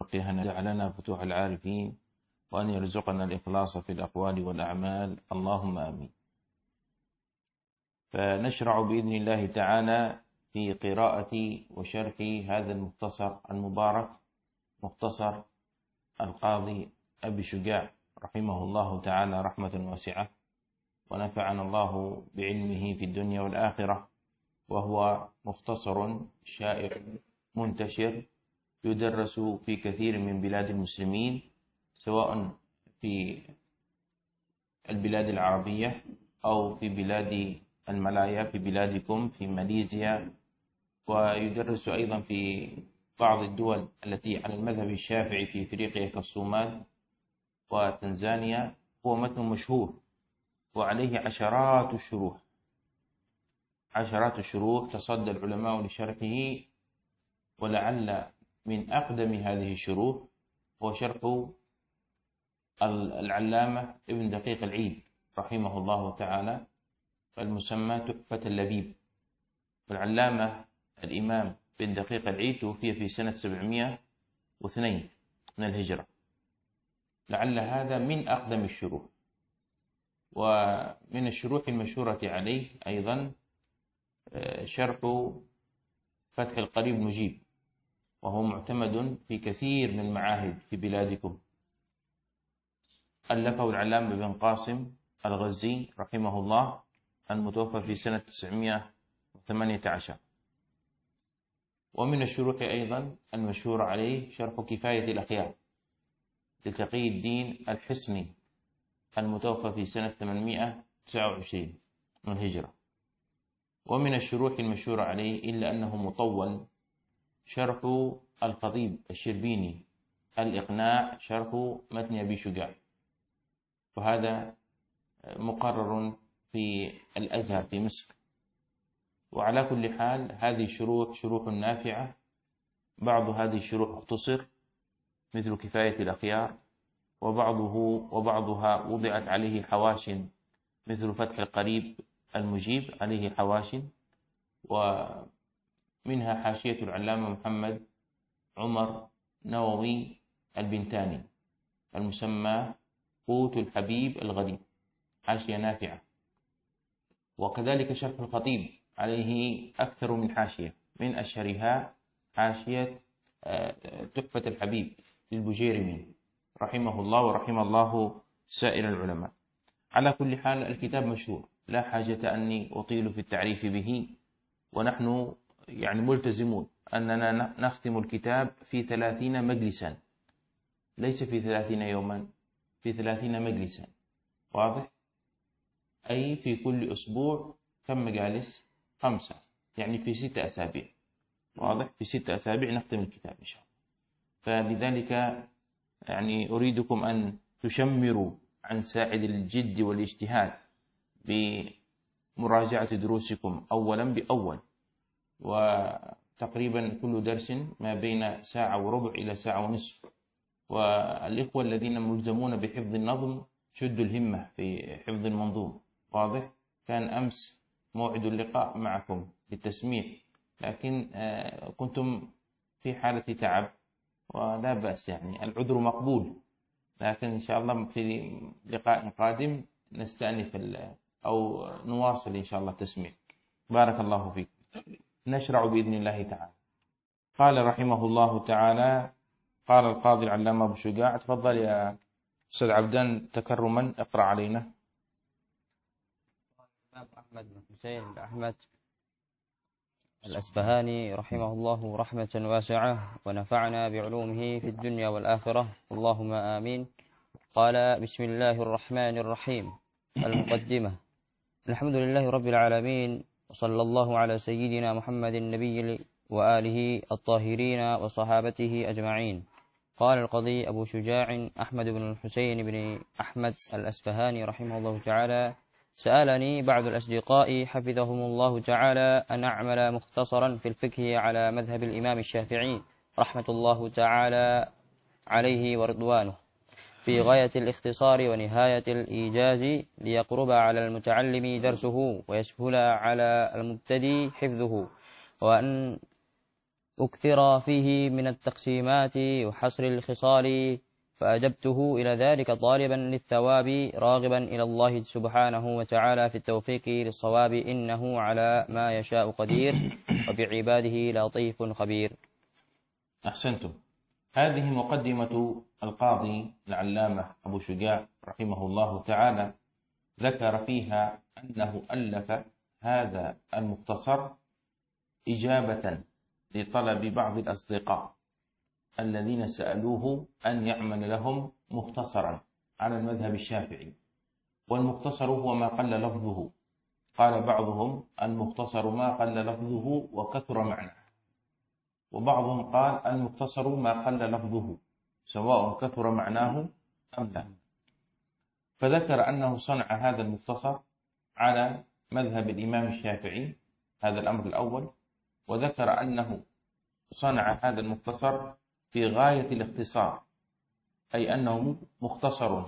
أن يجعلنا فتوح العارفين، وأن يرزقنا الإخلاص في الأقوال والأعمال، اللهم آمين. فنشرع بإذن الله تعالى في قراءة وشرح هذا المختصر المبارك، مختصر القاضي أبي شجاع رحمه الله تعالى رحمة واسعة، ونفعنا الله بعلمه في الدنيا والآخرة. وهو مختصر شائع منتشر يدرس في كثير من بلاد المسلمين، سواء في البلاد العربية أو في بلاد الملايا، في بلادكم في ماليزيا، ويدرس أيضا في بعض الدول التي على المذهب الشافعي في إفريقيا كالصومال وتنزانيا. هو متن مشهور وعليه عشرات الشروح تصدى العلماء لشرحه، ولعل من أقدم هذه الشروح هو شرح العلامة ابن دقيق العيد رحمه الله تعالى، المسمى تحفة اللبيب. والعلامة الإمام ابن دقيق العيد توفي في سنة 702 من الهجرة، لعل هذا من أقدم الشروح. ومن الشروح المشهورة عليه أيضا شرح فتح القريب مجيب، وهو معتمد في كثير من المعاهد في بلادكم. ألفه العلامة بن قاسم الغزي رحمه الله، المتوفى في سنة 918. ومن الشروح أيضا المشهور عليه شرح كفاية الأخيار لتقي الدين الحسني، المتوفى في سنة 829 من الهجرة. ومن الشروح المشهورة عليه إلا أنه مطول شرح الخطيب الشربيني الإقناع، شرح متن أبي شجاع، وهذا مقرر في الأزهر في مصر. وعلى كل حال هذه الشروح شروح نافعة. بعض هذه الشروح اختصر مثل كفاية الأخيار، وبعضها وضعت عليه حواش مثل فتح القريب المجيب عليه حواش، ومنها حاشية العلامة محمد عمر نووي البنتاني المسمى قوت الحبيب الغريب، حاشية نافعة. وكذلك شرح الخطيب عليه أكثر من حاشية، من أشهرها حاشية تحفة الحبيب للبجيرمي رحمه الله ورحم الله سائر العلماء. على كل حال الكتاب مشهور، لا حاجة أني أطيل في التعريف به، ونحن ملتزمون أننا نختم الكتاب في 30 مجلسا، ليس في 30 يوما، في 30 مجلسا. واضح؟ أي في كل أسبوع كم مجالس؟ 5، يعني في 6 أسابيع. واضح؟ في 6 أسابيع نختم الكتاب إن شاء الله. فلذلك أريدكم أن تشمروا عن ساعد الجد والاجتهاد بمراجعة دروسكم أولا بأول، وتقريبا كل درس ما بين ساعة وربع إلى ساعة ونصف. والإخوة الذين ملزمون بحفظ النظم شدوا الهمة في حفظ المنظوم. واضح؟ كان أمس موعد اللقاء معكم للتسميع، لكن كنتم في حالة تعب، ولا بأس، العذر مقبول. لكن إن شاء الله في لقاء قادم نستأنف أو نواصل إن شاء الله التسميع. بارك الله فيك. نشرع بإذن الله تعالى. قال رحمه الله تعالى، قال القاضي العلامة أبو شجاع. تفضل يا أستاذ عبدان تكرما، اقرأ علينا. أحمد بن حسين بن أحمد الأسبهاني رحمه الله رحمة واسعة، ونفعنا بعلومه في الدنيا والآخرة، اللهم آمين. قال: بسم الله الرحمن الرحيم. المقدمة. الحمد لله رب العالمين، وصلى الله على سيدنا محمد النبي وآله الطاهرين وصحابته أجمعين. قال القاضي أبو شجاع أحمد بن الحسين بن أحمد الأسبهاني رحمه الله تعالى: سألني بعض الأصدقاء حفظهم الله تعالى أن أعمل مختصرا في الفقه على مذهب الإمام الشافعي رحمة الله تعالى عليه ورضوانه، في غاية الاختصار ونهاية الإيجاز، ليقرب على المتعلم درسه ويسهل على المبتدي حفظه، أكثر فيه من التقسيمات وحصر الخصال، فأجبته إلى ذلك طالبا للثواب راغبا إلى الله سبحانه وتعالى في التوفيق للصواب، إنه على ما يشاء قدير وبعباده لطيف خبير. أحسنتم. هذه مقدمة القاضي العلامة أبو شجاع رحمه الله تعالى، ذكر فيها أنه ألف هذا المختصر إجابة لطلب بعض الأصدقاء الذين سألوه أن يعمل لهم مختصرا على المذهب الشافعي، والمختصر هو ما قل لفظه. قال بعضهم المختصر ما قل لفظه وكثر معناه، وبعضهم قال المختصر ما قل لفظه سواء كثر معناه أم لا. فذكر أنه صنع هذا المختصر على مذهب الإمام الشافعي، هذا الأمر الأول. وذكر أنه صنع هذا المختصر في غاية الاختصار، أي أنه مختصر،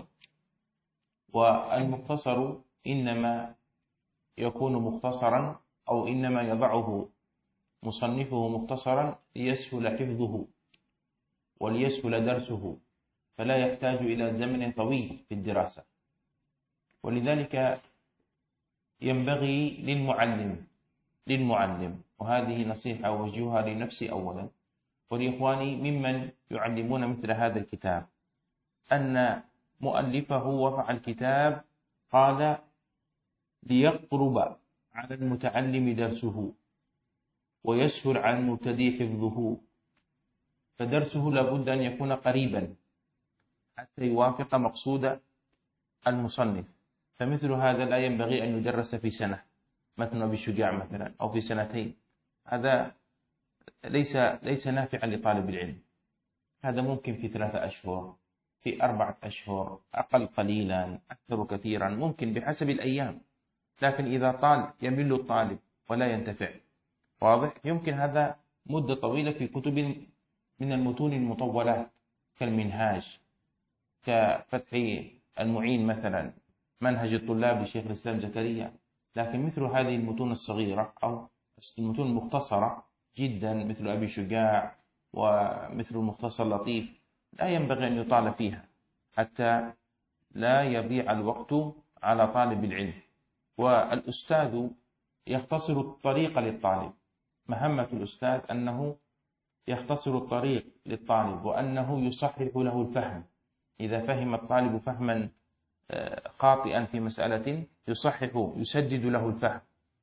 والمختصر إنما يكون مختصرا أو إنما يضعه مصنفه مختصرا ليسهل حفظه وليسهل درسه، فلا يحتاج إلى زمن طويل في الدراسة. ولذلك ينبغي للمعلم، وهذه نصيحة أوجهها لنفسي أولا ولإخواني ممن يعلمون مثل هذا الكتاب، أن مؤلفه وضع الكتاب قال ليقرب على المتعلم درسه ويسهل على المبتدئ حفظه، فدرسه لابد أن يكون قريبا حتى يوافق مقصود المصنف. فمثل هذا لا ينبغي أن يدرس في سنة، مثل أبي شجاع مثلا، أو في سنتين. هذا ليس نافعا لطالب العلم. هذا ممكن في 3 أشهر، في 4 أشهر، أقل قليلا أكثر كثيرا، ممكن بحسب الأيام. لكن إذا طال يمل الطالب ولا ينتفع. واضح؟ يمكن هذا مدة طويلة في كتب من المتون المطولات كالمنهاج، كفتح المعين مثلا، منهج الطلاب لشيخ الإسلام زكريا. لكن مثل هذه المتون الصغيرة أو المتون المختصرة جدا مثل أبي شجاع ومثل المختصر اللطيف لا ينبغي أن يطال فيها حتى لا يضيع الوقت على طالب العلم. والأستاذ يختصر الطريق للطالب، مهمة الأستاذ أنه يختصر الطريق للطالب، وأنه يصحح له الفهم. إذا فهم الطالب فهما خاطئا في مسألة يصحح يسدد له الفهم،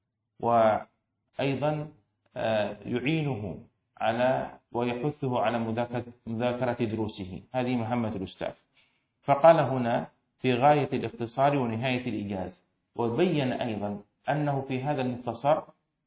وأيضا يعينه على ويحثه على مذاكرة دروسه. هذه مهمة الأستاذ. فقال هنا في غاية الاختصار ونهاية الإيجاز. وبين أيضا أنه في هذا المختصر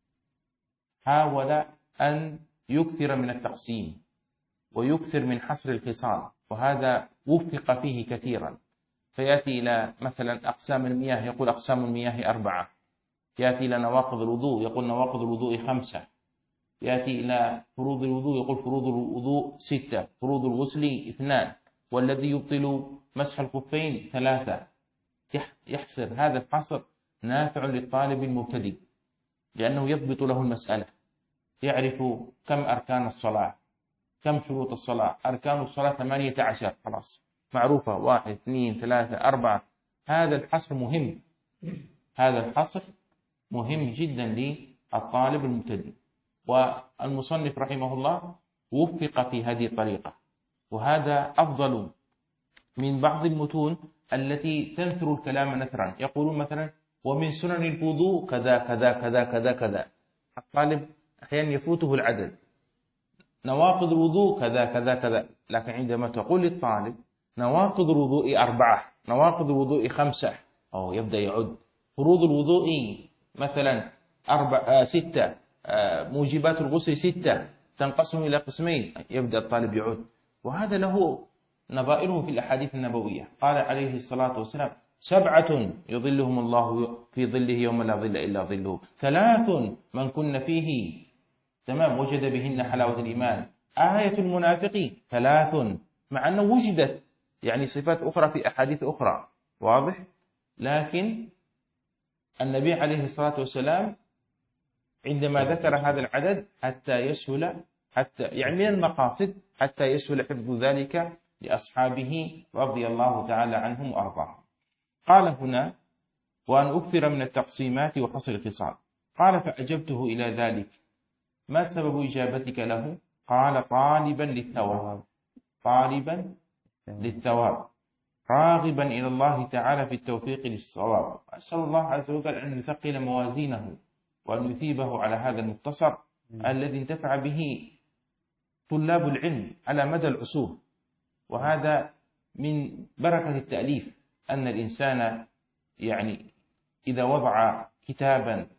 حاول أن يكثر من التقسيم ويكثر من حصر الخصال، وهذا وفق فيه كثيرا. فيأتي إلى مثلا أقسام المياه يقول أقسام المياه 4، يأتي إلى نواقض الوضوء يقول نواقض الوضوء 5، يأتي إلى فروض الوضوء يقول فروض الوضوء 6، فروض الغسل 2، والذي يبطل مسح الخفين 3. يحصر. هذا الحصر نافع للطالب المبتدئ لأنه يضبط له المسألة، يعرف كم أركان الصلاة، كم شروط الصلاة. أركان الصلاة 18 خلاص معروفة، 1 2 3 4. هذا الحصر مهم، هذا الحصر مهم جدا للطالب المبتدئ. والمصنف رحمه الله وفق في هذه الطريقة، وهذا أفضل من بعض المتون التي تنثر الكلام نثرا. يقولون مثلا ومن سنن الوضوء كذا كذا كذا كذا كذا، الطالب أحيانا يفوته العدد، نواقض الوضوء كذا كذا كذا. لكن عندما تقول للطالب نواقض الوضوء 4، نواقض الوضوء 5، أو يبدأ يعد فروض الوضوء مثلا 6، موجبات الغسل 6 تنقسم إلى قسمين، يبدأ الطالب يعد. وهذا له نظائره في الأحاديث النبوية. قال عليه الصلاة والسلام 7 يظلهم الله في ظله يوم لا ظل إلا ظله، 3 من كن فيه تمام وجد بهن حلاوة الإيمان، آية المنافق 3، مع أنه وجدت يعني صفات أخرى في أحاديث أخرى. واضح؟ لكن النبي عليه الصلاة والسلام عندما ذكر هذا العدد حتى يعني من المقاصد حتى يسهل حفظ ذلك لأصحابه رضي الله تعالى عنهم وأرضاهم. قال هنا: وأن أكثر من التقسيمات وحصر الخصال. قال: فأجبته إلى ذلك: ما سبب إجابتك له؟ قال: طالبا للثواب، طالبا للثواب، راغبا إلى الله تعالى في التوفيق للصواب. أسأل الله عز وجل أن يثقل موازينه وأن يثيبه على هذا المختصر الذي انتفع به طلاب العلم على مدى العصور. وهذا من بركة التأليف، أن الإنسان يعني إذا وضع كتابا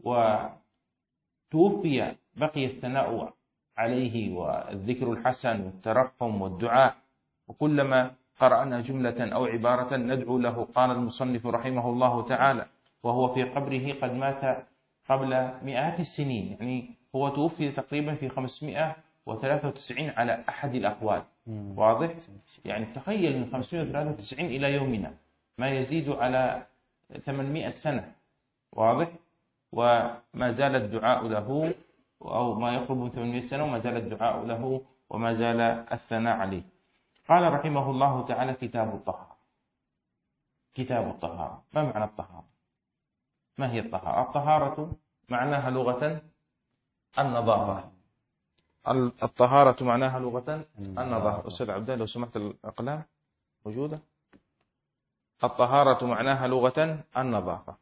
وتوفي بقي الثناء عليه والذكر الحسن والترحم والدعاء، وكلما قرأنا جملة أو عبارة ندعو له. قال المصنف رحمه الله تعالى وهو في قبره قد مات قبل مئات السنين، يعني هو توفي تقريبا في 593 على أحد الأقوال. واضح؟ يعني تخيل من 593 إلى يومنا ما يزيد على 800 سنة. واضح؟ وما زال الدعاء له، أو ما يقرب من 800 سنة، وما زال الدعاء له وما زال الثناء عليه. قال رحمه الله تعالى: كتاب الطهارة. كتاب الطهارة، ما معنى الطهارة؟ ما هي الطهارة؟ الطهارة معناها لغة النظافة. الطهارة معناها لغة النظافة. أستاذ عبد الله لو سمحت الأقلام موجودة. الطهارة معناها لغة النظافة.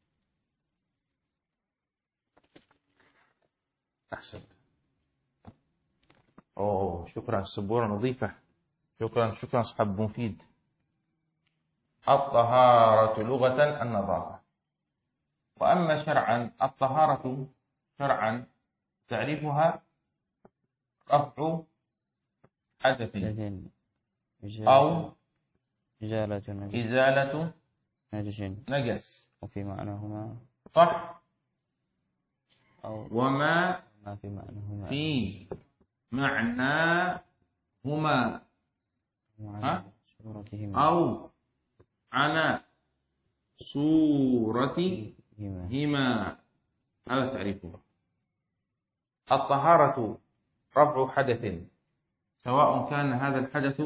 أحسنت. شكرا، السبورة نظيفة. شكرا صحب مفيد. الطهارة لغة النظافة. وأما شرعا، الطهارة شرعا تعريفها رفع حدث أو إزالة نجس، وفي معناهما صح، وما في معناهما أو على صورتهما. هذا تعريفه. الطهارة رفع حدث، سواء كان هذا الحدث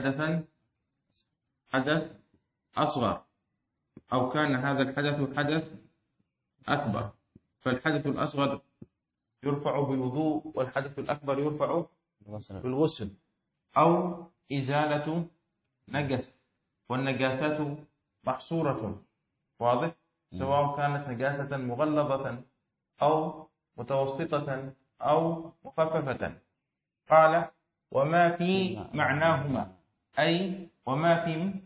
حدث أصغر أو كان هذا الحدث حدث أكبر. فالحدث الأصغر يرفع بالوضوء، والحدث الأكبر يرفع بالغسل. أو إزالة نجس، والنجاسات محصورة. واضح؟ سواء كانت نجاسة مغلظة أو متوسطة أو مخففة. قال: وما في معناهما، أي وما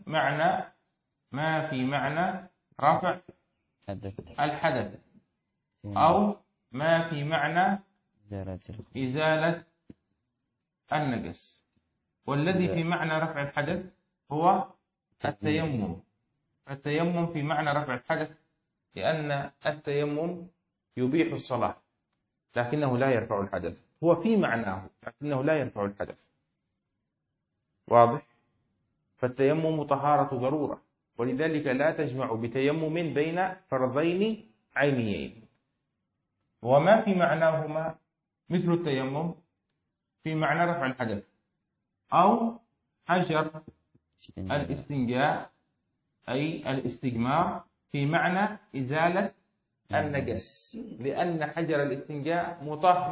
في معنى رفع الحدث، أو ما في معنى إزالة النجس. والذي في معنى رفع الحدث هو التيمم. التيمم في معنى رفع الحدث، لأن التيمم يبيح الصلاة لكنه لا يرفع الحدث. هو في معناه لكنه لا يرفع الحدث. واضح؟ فالتيمم طهارة ضرورة، ولذلك لا تجمع بتيمم بين فرضين عينيين. وما في معناهما مثل التيمم في معنى رفع الحدث، أو حجر الاستنجاء أي الاستجمار في معنى إزالة النجس، لأن حجر الاستنجاء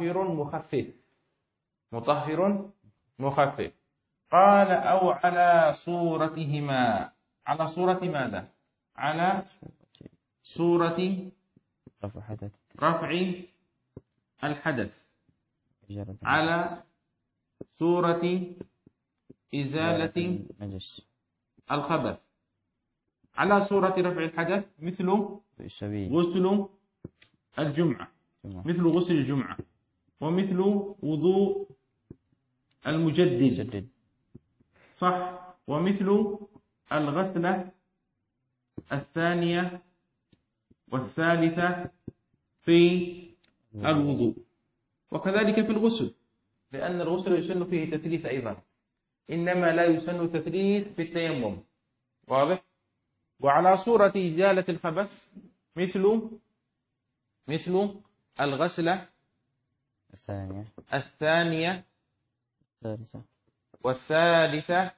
مطهر مخفف. قال: أو على صورتهما. على صورة ماذا؟ على صورة رفع الحدث، على صورة إزالة الخبث، على صورة رفع الحدث، مثل غسل الجمعة، مثل غسل الجمعة، ومثل وضوء المجدد، صح، ومثل الغسلة الثانية والثالثة في الوضوء. وكذلك في الغسل، لأن الغسل يسن فيه تثليث أيضا، إنما لا يسن تثليث في التيمم. واضح؟ وعلى صورة إزالة الخبث مثل الغسلة الثانية الثالثة والثالثة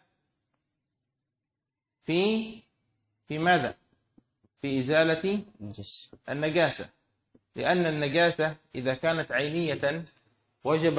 في ماذا؟ في إزالة النجاسة، لأن النجاسة إذا كانت عينية وجب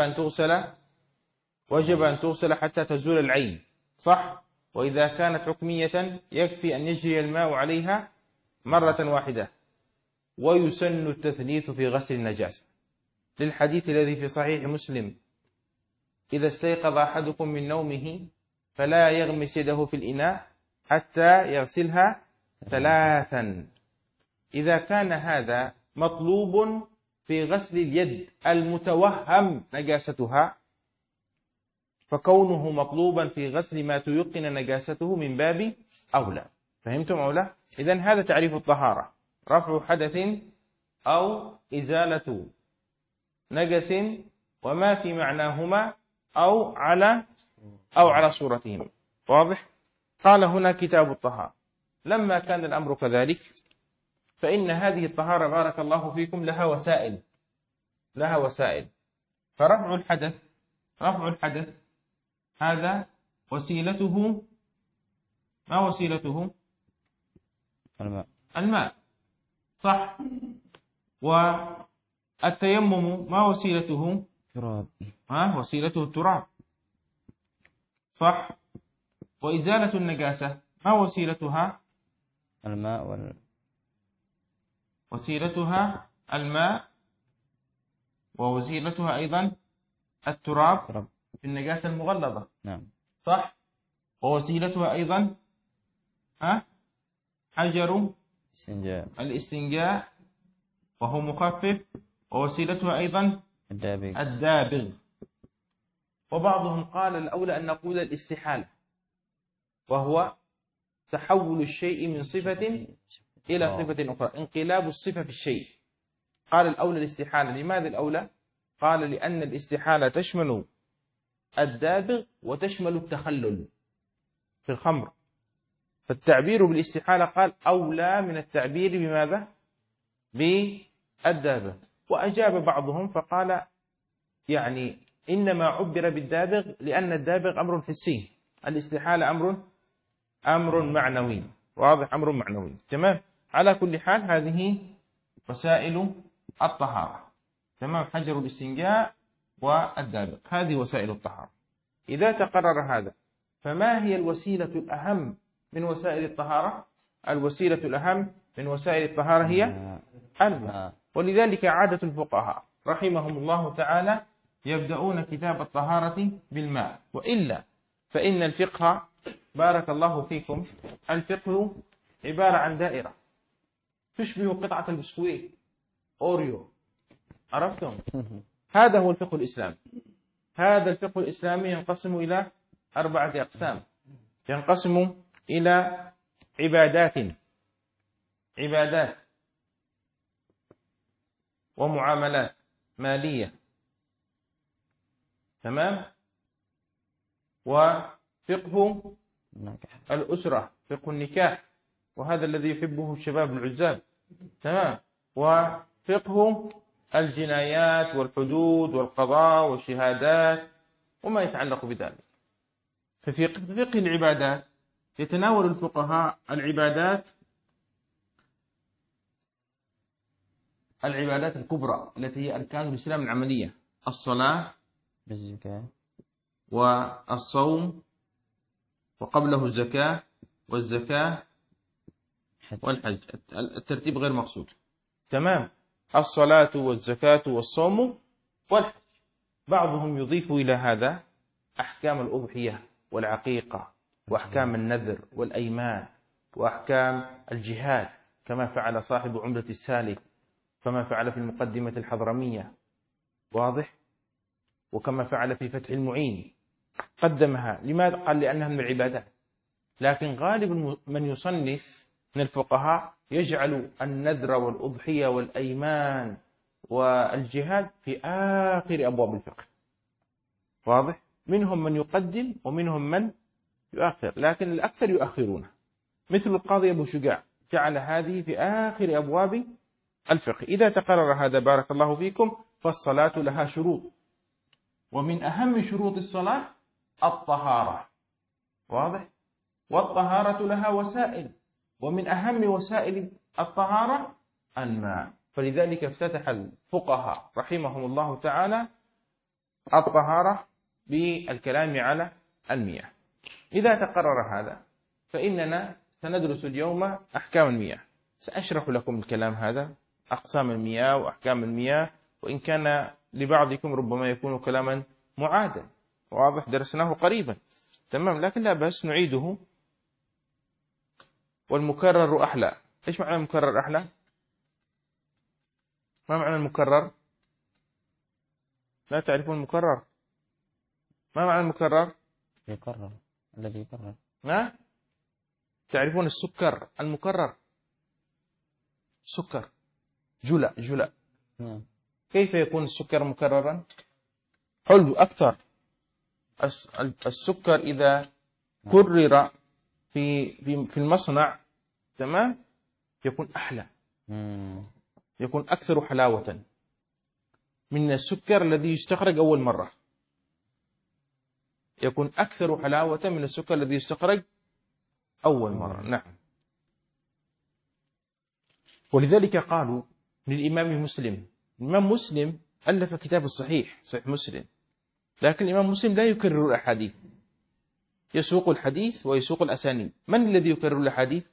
أن تغسل حتى تزول العين، صح؟ وإذا كانت حكمية يكفي أن يجري الماء عليها مرة واحدة. ويسن التثليث في غسل النجاسة للحديث الذي في صحيح مسلم: إذا استيقظ أحدكم من نومه فلا يغمس يده في الإناء حتى يغسلها 3. إذا كان هذا مطلوب في غسل اليد المتوهم نجاستها، فكونه مطلوبا في غسل ما تيقن نجاسته من باب أولى. فهمتم أو لا؟ إذن هذا تعريف الطهارة: رفع حدث أو إزالة نجس وما في معناهما أو على صورتهما. واضح؟ قال هنا كتاب الطهارة. لما كان الأمر كذلك فإن هذه الطهارة بارك الله فيكم لها وسائل. فرفع الحدث هذا وسيلته، ما وسيلته؟ الماء، صح؟ والتيمم ما وسيلته؟ وسيلته التراب، صح؟ وإزالة النجاسة ما وسيلتها؟ وسيلتها الماء، ووسيلتها أيضا التراب في النجاسة المغلظة، صح؟ ووسيلتها أيضا حجر الاستنجاء وهو مخفف، ووسيلتها أيضا الدابغ. وبعضهم قال الأولى أن نقول الاستحالة، وهو تحول الشيء من صفة إلى صفة أخرى، انقلاب الصفة في الشيء. قال الأولى الاستحالة. لماذا الأولى؟ قال لأن الاستحالة تشمل الدابغ وتشمل التخلل في الخمر، فالتعبير بالاستحالة قال أولى من التعبير بماذا؟ بالدابغ. وأجاب بعضهم فقال يعني إنما عبر بالدابغ لأن الدابغ أمر حسي، الاستحالة أمر معنوي. واضح؟ أمر معنوي. تمام. على كل حال هذه وسائل الطهارة، تمام، حجر الاستنجاء والدابغ، هذه وسائل الطهارة. إذا تقرر هذا فما هي الوسيلة الأهم من وسائل الطهارة؟ الوسيلة الأهم من وسائل الطهارة هي الماء. ولذلك عادة الفقهاء رحمهم الله تعالى يبدأون كتاب الطهارة بالماء، وإلا فإن الفقه بارك الله فيكم الفقه عبارة عن دائرة تشبه قطعة البسكويت أوريو، عرفتم؟ هذا هو الفقه الإسلامي. هذا الفقه الإسلامي ينقسم إلى 4 أقسام. ينقسم إلى عبادات ومعاملات مالية، تمام، وفقه الأسرة، فقه النكاح، وهذا الذي يحبه الشباب العزاب، تمام، وفقه الجنايات والحدود والقضاء والشهادات وما يتعلق بذلك. ففي فقه العبادات يتناول الفقهاء العبادات الكبرى التي هي أركان الإسلام العملية: الصلاة والصوم، وقبله الزكاة والزكاة والحج. الترتيب غير مقصود، تمام. الصلاة والزكاة والصوم والحج. بعضهم يضيف إلى هذا أحكام الأضحية والعقيقة وأحكام النذر والأيمان وأحكام الجهاد، كما فعل صاحب عمدة السالك، كما فعل في المقدمة الحضرمية، واضح، وكما فعل في فتح المعين قدمها. لماذا؟ قال لأنها من العبادات. لكن غالب من يصنف من الفقهاء يجعل النذر والأضحية والأيمان والجهاد في آخر أبواب الفقه، واضح. منهم من يقدم ومنهم من يؤخر، لكن الأكثر يؤخرونه، مثل القاضي أبو شجاع جعل هذه في آخر أبواب الفقه. إذا تقرر هذا بارك الله فيكم فالصلاة لها شروط، ومن أهم شروط الصلاة الطهارة، واضح؟ والطهارة لها وسائل، ومن أهم وسائل الطهارة الماء. فلذلك افتتح الفقهاء رحمهم الله تعالى الطهارة بالكلام على المياه. إذا تقرر هذا فإننا سندرس اليوم أحكام المياه. سأشرح لكم الكلام هذا، أقسام المياه وأحكام المياه، وإن كان لبعضكم ربما يكون كلاما معادا، واضح، درسناه قريبا، تمام، لكن لا بأس نعيده. والمكرر أحلى. إيش معنى المكرر أحلى؟ ما معنى المكرر؟ لا تعرفون المكرر؟ ما معنى المكرر؟ يكرر، الذي يكرر. ما تعرفون السكر المكرر؟ سكر جلأ. كيف يكون السكر مكررا؟ حلو أكثر. السكر إذا كرر في المصنع، تمام، يكون أحلى، يكون أكثر حلاوة من السكر الذي يستخرج أول مرة. يكون أكثر حلاوة من السكر الذي يستخرج أول مرة. نعم. ولذلك قالوا للإمام مسلم، الإمام مسلم ألف كتاب الصحيح، صحيح مسلم، لكن الإمام مسلم لا يكرر الأحاديث، يسوق الحديث ويسوق الأسانيد. من الذي يكرر الأحاديث؟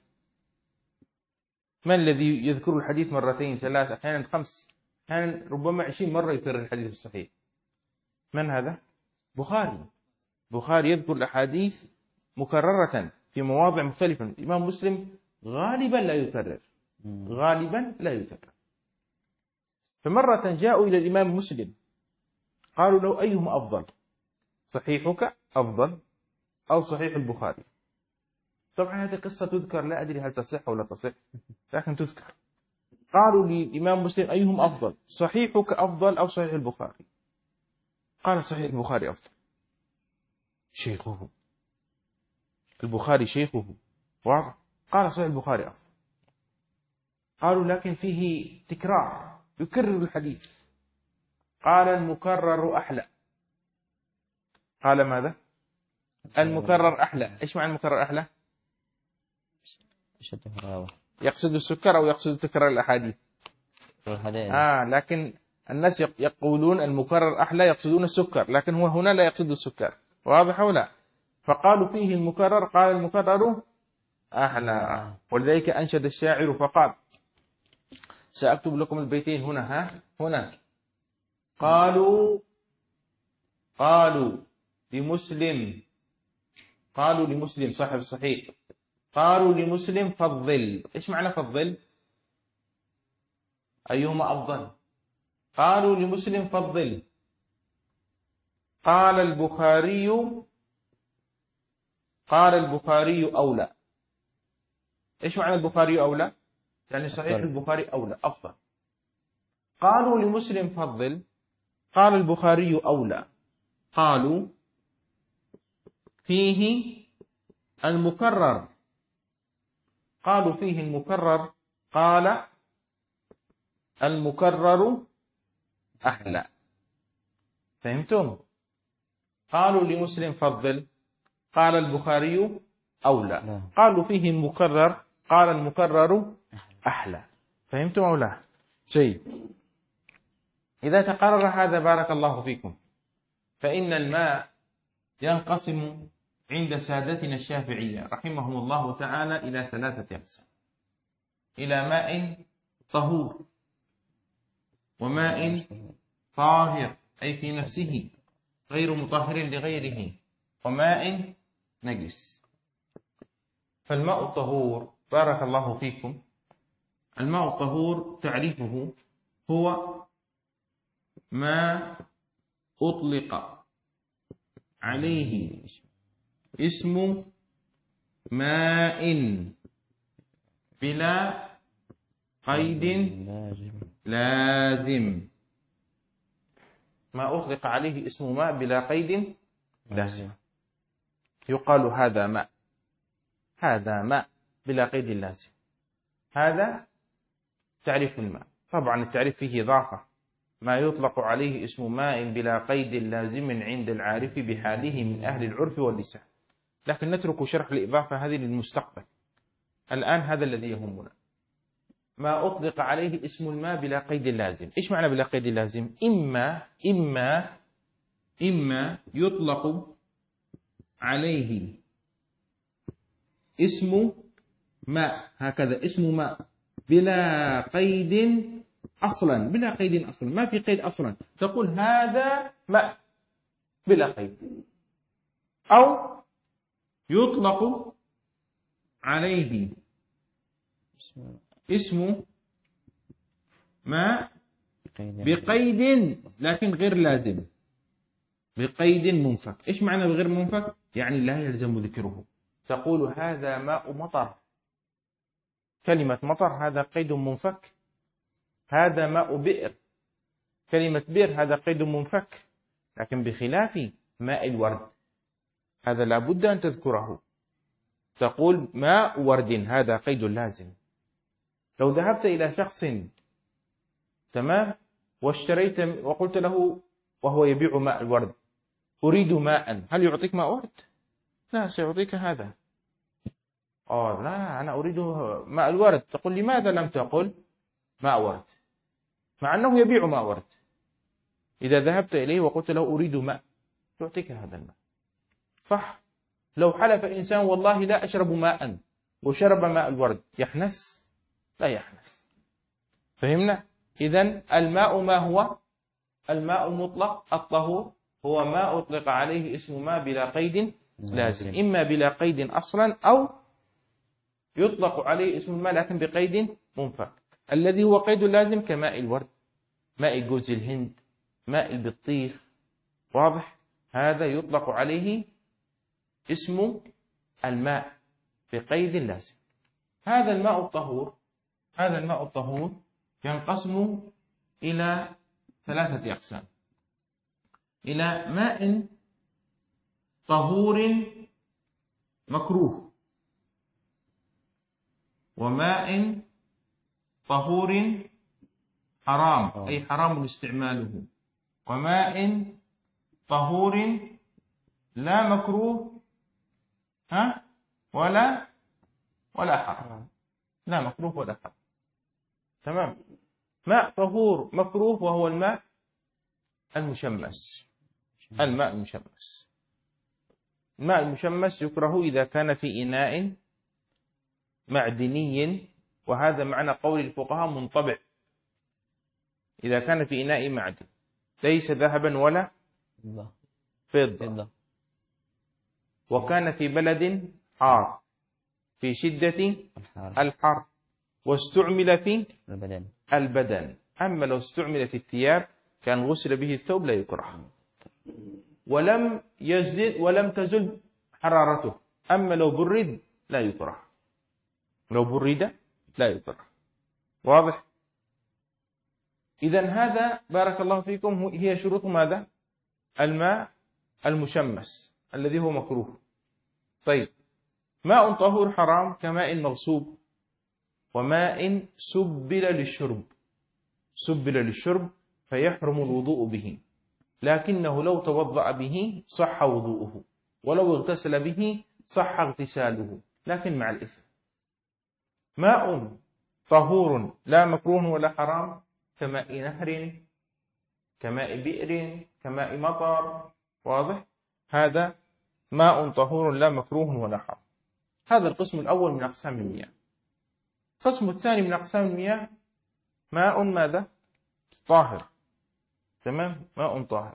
من الذي يذكر الحديث مرتين ثلاث أحيانا 5 أحيانا ربما 20 مرة يكرر الحديث الصحيح؟ من هذا؟ بخاري يذكر الأحاديث مكررة في مواضع مختلفة. الإمام مسلم غالبا لا يكرر. فمرة جاءوا إلى الإمام مسلم قالوا له أيهما أفضل، صحيحك أفضل أو صحيح البخاري؟ طبعا هذه قصة تذكر، لا أدري هل تصح أو لا تصح، لكن تذكر. قالوا للإمام مسلم أيهم أفضل، صحيحك أفضل أو صحيح البخاري؟ قال صحيح البخاري أفضل. شيخه البخاري شيخه، واضح. قال صحيح البخاري أفضل. قالوا لكن فيه تكرار، يكرر الحديث. قال المكرر أحلى. قال ماذا؟ المكرر أحلى. إيش معنى المكرر أحلى؟ يقصد السكر أو يقصد تكرار الأحاديث؟ لكن الناس يقولون المكرر أحلى، يقصدون السكر، لكن هو هنا لا يقصد السكر، واضح ولا؟ فقالوا فيه المكرر، قال المكرر أحلى. ولذلك أنشد الشاعر فقال، سأكتب لكم البيتين هنا، هنا قالوا لمسلم صاحب الصحيح، قالوا لمسلم فضل. إيش معنى فضل؟ أيهما أفضل؟ قالوا لمسلم فضل. قال البخاري أولى. إيش معنى البخاري أولى؟ يعني صحيح البخاري أولى أفضل. قالوا لمسلم فضل، قال البخاري أولى. قالوا فيه المكرر، قال المكرر أحلى. فهمتم؟ قالوا لمسلم فضل، قال البخاري أولى. قالوا فيه المكرر، قال المكرر أحلى. فهمتم أو لا؟ جيد. إذا تقرر هذا بارك الله فيكم، فإن الماء ينقسم عند سادتنا الشافعية رحمهم الله تعالى إلى 3 أقسام: إلى ماء طهور، وماء طاهر أي في نفسه غير مطهر لغيره، وماء نجس. فالماء الطهور بارك الله فيكم، الماء الطهور تعريفه هو ما أطلق عليه اسم ماء بلا قيد لازم. ما أطلق عليه اسم ماء بلا قيد لازم يقال هذا ماء بلا قيد لازم. هذا تعريف الماء. طبعا التعريف فيه إضافة، ما يطلق عليه اسم ماء بلا قيد لازم عند العارف بحاله من أهل العرف واللسان. لكن نترك شرح الإضافة هذه للمستقبل. الآن هذا الذي يهمنا، ما أطلق عليه اسم الماء بلا قيد لازم. إيش معنى بلا قيد لازم؟ إما يطلق عليه اسم ماء، هكذا اسم ماء بلا قيد أصلا، بلا قيد أصلا، ما في قيد أصلا، تقول هذا ماء بلا قيد. أو يطلق عليه اسم ماء بقيد لكن غير لازم، بقيد منفك. إيش معنى بغير منفك؟ يعني لا يلزم ذكره. تقول هذا ماء مطر، كلمة مطر هذا قيد منفك. هذا ماء بئر، كلمة بئر هذا قيد منفك. لكن بخلاف ماء الورد، هذا لا بد أن تذكره. تقول ماء ورد، هذا قيد لازم. لو ذهبت إلى شخص تمام واشتريت وقلت له وهو يبيع ماء الورد أريد ماء، هل يعطيك ماء ورد؟ لا، سيعطيك هذا. لا، أنا أريد ماء الورد. تقول لماذا لم تقل ماء ورد مع أنه يبيع ماء ورد؟ إذا ذهبت إليه وقلت له أريد ماء يعطيك هذا الماء. صح؟ لو حلف إنسان والله لا أشرب ماء وشرب ماء الورد يحنث؟ لا يحنث. فهمنا؟ إذن الماء ما هو؟ الماء المطلق الطهور هو ما أطلق عليه اسم ماء بلا قيد لازم، إما بلا قيد أصلا أو يطلق عليه اسم الماء لكن بقيد منفك، الذي هو قيد لازم كماء الورد، ماء جوز الهند، ماء البطيخ. واضح؟ هذا يطلق عليه اسم الماء بقيد لازم. هذا الماء الطهور ينقسم إلى 3 أقسام: إلى ماء طهور مكروه، وماء طهور حرام أي حرام استعماله، وماء طهور لا مكروه ولا حرام، لا مكروه ولا حرام. تمام. ماء طهور مكروه وهو الماء المشمس. الماء المشمس يكره إذا كان في إناء معدني، وهذا معنى قول الفقهاء منطبع. إذا كان في إناء معدن ليس ذهبا ولا فضة، وكان في بلد حار في شدة الحر، واستعمل في البدن. أما لو استعمل في الثياب كان غسل به الثوب لا يكره، ولم تزل حرارته. أما لو برد لا يكره، لو برد لا يكره. واضح؟ إذن هذا بارك الله فيكم هي شروط ماذا؟ الماء المشمس الذي هو مكروه. طيب، ماء طهور حرام كماء مغصوب، وماء سبل للشرب فيحرم الوضوء به، لكنه لو توضأ به صح وضوءه، ولو اغتسل به صح اغتساله، لكن مع الإثم. ماء طهور لا مكروه ولا حرام كماء نهر، كماء بئر، كماء مطر. واضح؟ هذا ماء طهور لا مكروه ولا حرام. هذا القسم الأول من أقسام المياه. القسم الثاني من أقسام المياه ماء ماذا؟ طاهر. تمام؟ ماء طاهر.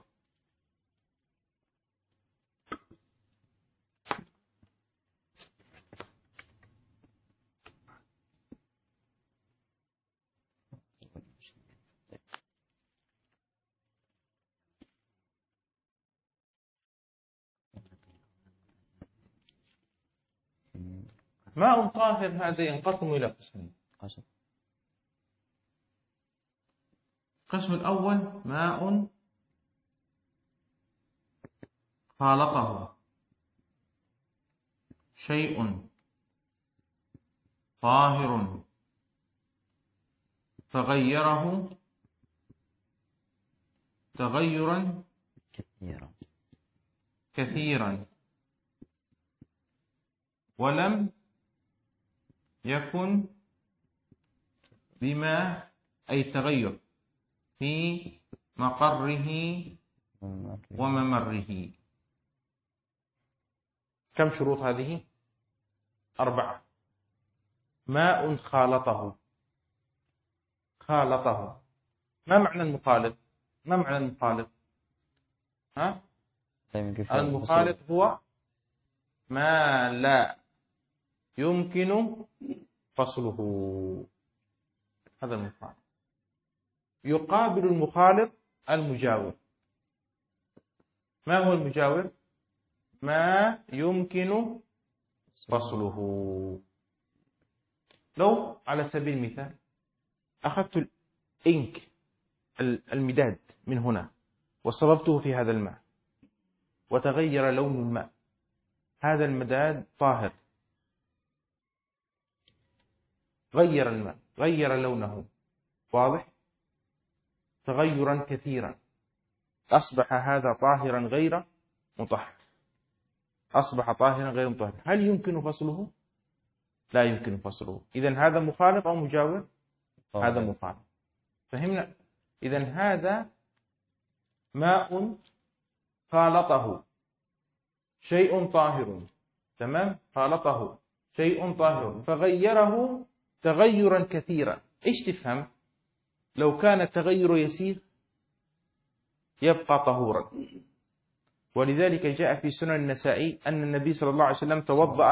ماء طاهر هذا ينقسم إلى قسمين. القسم الأول ماء خالطه شيء طاهر فغيره تغيرا كثيرا ولم يكن بما أي تغير في مقره وممره. كم شروط هذه؟ 4. ماء خالطه. ما معنى المخالط؟ المخالط هو ما لا يمكن فصله. هذا المخالط. يقابل المخالط المجاور. ما هو المجاور؟ ما يمكن فصله. لو على سبيل المثال أخذت الإنك المداد من هنا وصببته في هذا الماء وتغير لون الماء، هذا المداد طاهر، غير الماء، غير لونه، واضح؟ تغيرا كثيرا، أصبح هذا طاهرا غير مطهر. هل يمكن فصله؟ لا يمكن فصله. إذن هذا مخالط أو مجاور؟ هذا مخالط. فهمنا؟ إذن هذا ماء خالطه شيء طاهر، تمام؟ خالطه شيء طاهر فغيره تغيرا كثيرا. إيش تفهم؟ لو كان التغير يسير يبقى طهورا. ولذلك جاء في سنن النسائي أن النبي صلى الله عليه وسلم توضأ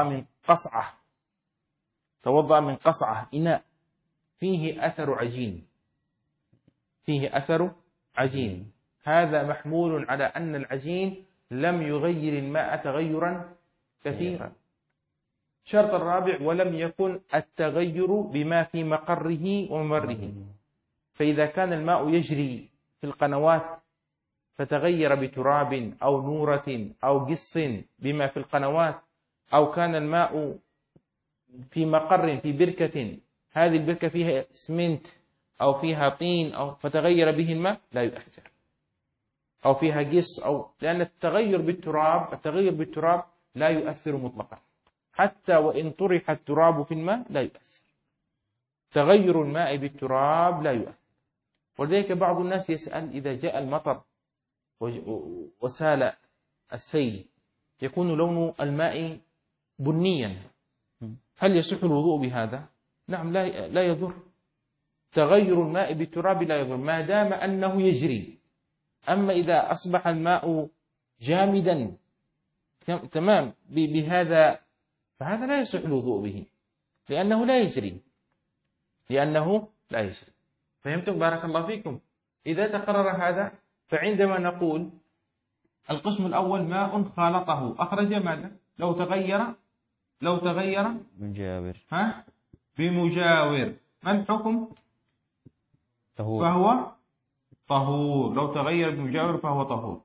من قصعة، إناء فيه أثر عجين. هذا محمول على أن العجين لم يغير الماء تغيرا كثيرا. شرط الرابع: ولم يكن التغير بما في مقره وممره. فإذا كان الماء يجري في القنوات فتغير بتراب أو نورة أو قص بما في القنوات، أو كان الماء في مقر في بركة، هذه البركة فيها اسمنت أو فيها طين أو فتغير به الماء، لا يؤثر. أو فيها قص لأن التغير بالتراب لا يؤثر مطلقا، حتى وإن طرح التراب في الماء لا يؤثر. تغير الماء بالتراب لا يؤثر. ولذلك بعض الناس يسأل: إذا جاء المطر وسال السيل يكون لون الماء بنيا، هل يصح الوضوء بهذا؟ نعم، لا يضر. تغير الماء بالتراب لا يضر ما دام أنه يجري. أما إذا أصبح الماء جامدا تمام بهذا فهذا لا يصح الوضوء به، لأنه لا يجري. فهمتم؟ بارك الله فيكم. إذا تقرر هذا فعندما نقول القسم الأول ماء خالطه أخرج ماذا؟ لو تغير بمجاور، ما الحكم؟ فهو طهور. لو تغير بمجاور فهو طهور.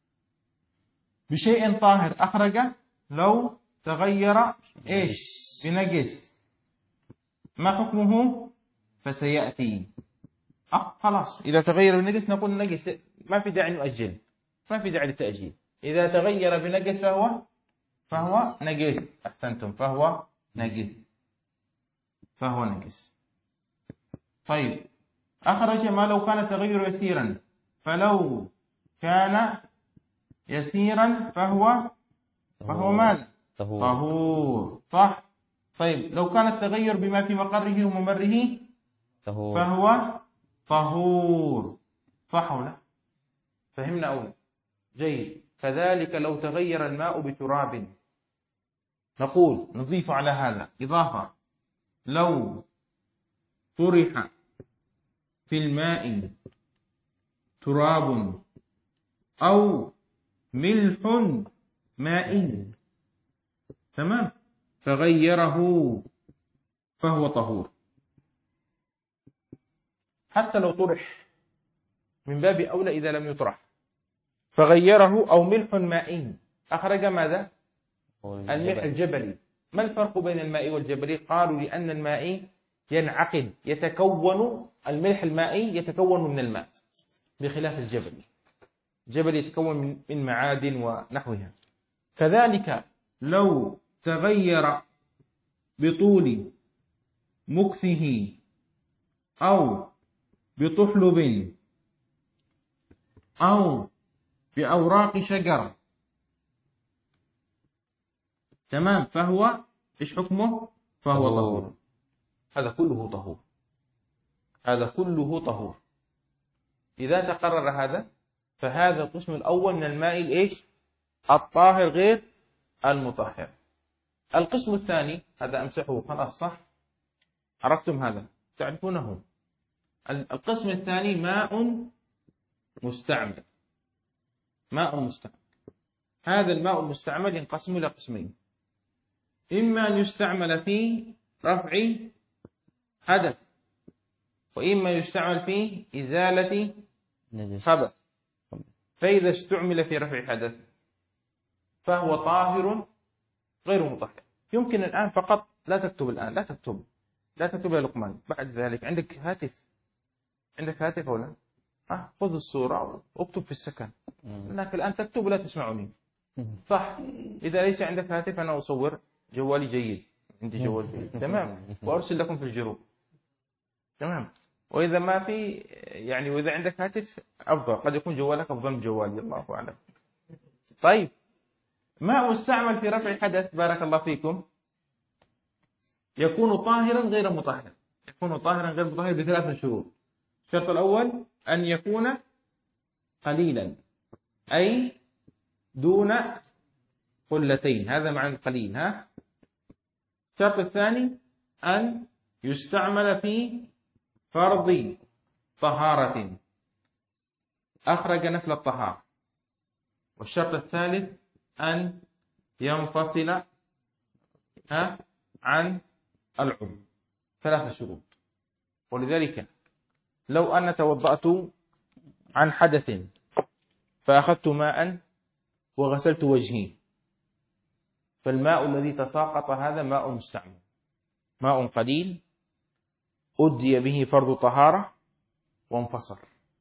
بشيء طاهر أخرج لو تغير إيش؟ بنجس، ما حكمه؟ فسيأتي. خلاص، إذا تغير بنجس نقول نجس، ما في داعي نؤجل، ما في داعي للتأجيل. إذا تغير بنجس فهو نجس. أحسنتم، فهو نجس. طيب، أخرج ما لو كان التغير يسيرا، فلو كان يسيرا فهو ماذا؟ طهور. صح. طيب، لو كان التغير بما في مقره وممره فهو طهور. صح ولا؟ فهمنا أولا؟ جيد. كذلك لو تغير الماء بتراب نقول نضيف على هذا إضافة: لو طرح في الماء تراب أو ملح مائي، تمام، فغيره فهو طهور. حتى لو طرح، من باب أولى إذا لم يطرح، فغيره أو ملح مائي أخرج ماذا؟ الملح الجبلي. ما الفرق بين الماء والجبلي؟ قالوا لأن الماء ينعقد، الملح المائي يتكون من الماء، بخلاف الجبلي. جبل يتكون من معادن ونحوها. كذلك لو تغير بطول مكثه أو بطحلب أو بأوراق شجر، تمام، فهو إيش حكمه؟ فهو طهور. هذا كله طهور، هذا كله طهور. إذا تقرر هذا فهذا القسم الأول من الماء الإيش؟ الطاهر غير المطهر. القسم الثاني هذا أمسحه خلاص، صح؟ عرفتم هذا، تعرفونه. القسم الثاني ماء مستعمل. ماء مستعمل، هذا الماء المستعمل ينقسم إلى قسمين: إما أن يستعمل في رفع حدث، وإما يستعمل في إزالة خبث. فإذا استعمل في رفع حدث فهو طاهر غير مطهر. يمكن الآن فقط، لا تكتب الآن، لا تكتب يا لقمان، بعد ذلك عندك هاتف، عندك هاتف ولا؟ خذ الصورة واكتب في السكن، لكن الآن تكتب ولا تسمعني، صح؟ إذا ليس عندك هاتف أنا أصور، جوالي جيد، عندي جوال جيد، تمام، وأرسل لكم في الجروب، تمام. وإذا ما في يعني، وإذا عندك هاتف أفضل، قد يكون جوالك أفضل من جوالي، الله أعلم. طيب، ماء مستعمل في رفع حدث، بارك الله فيكم، يكون طاهرا غير مطهر. يكون طاهرا غير مطهر بثلاث شروط. الشرط الأول أن يكون قليلا، أي دون قلتين، هذا معنى القليل. الشرط الثاني أن يستعمل في فرض طهارة، أخرج نفل الطهارة. والشرط الثالث أن ينفصل عن العضو. ثلاث شروط. ولذلك لو أنا توضأت عن حدث فأخذت ماء وغسلت وجهي، فالماء الذي تساقط هذا ماء مستعمل، ماء قليل أدي به فرض طهارة وانفصل.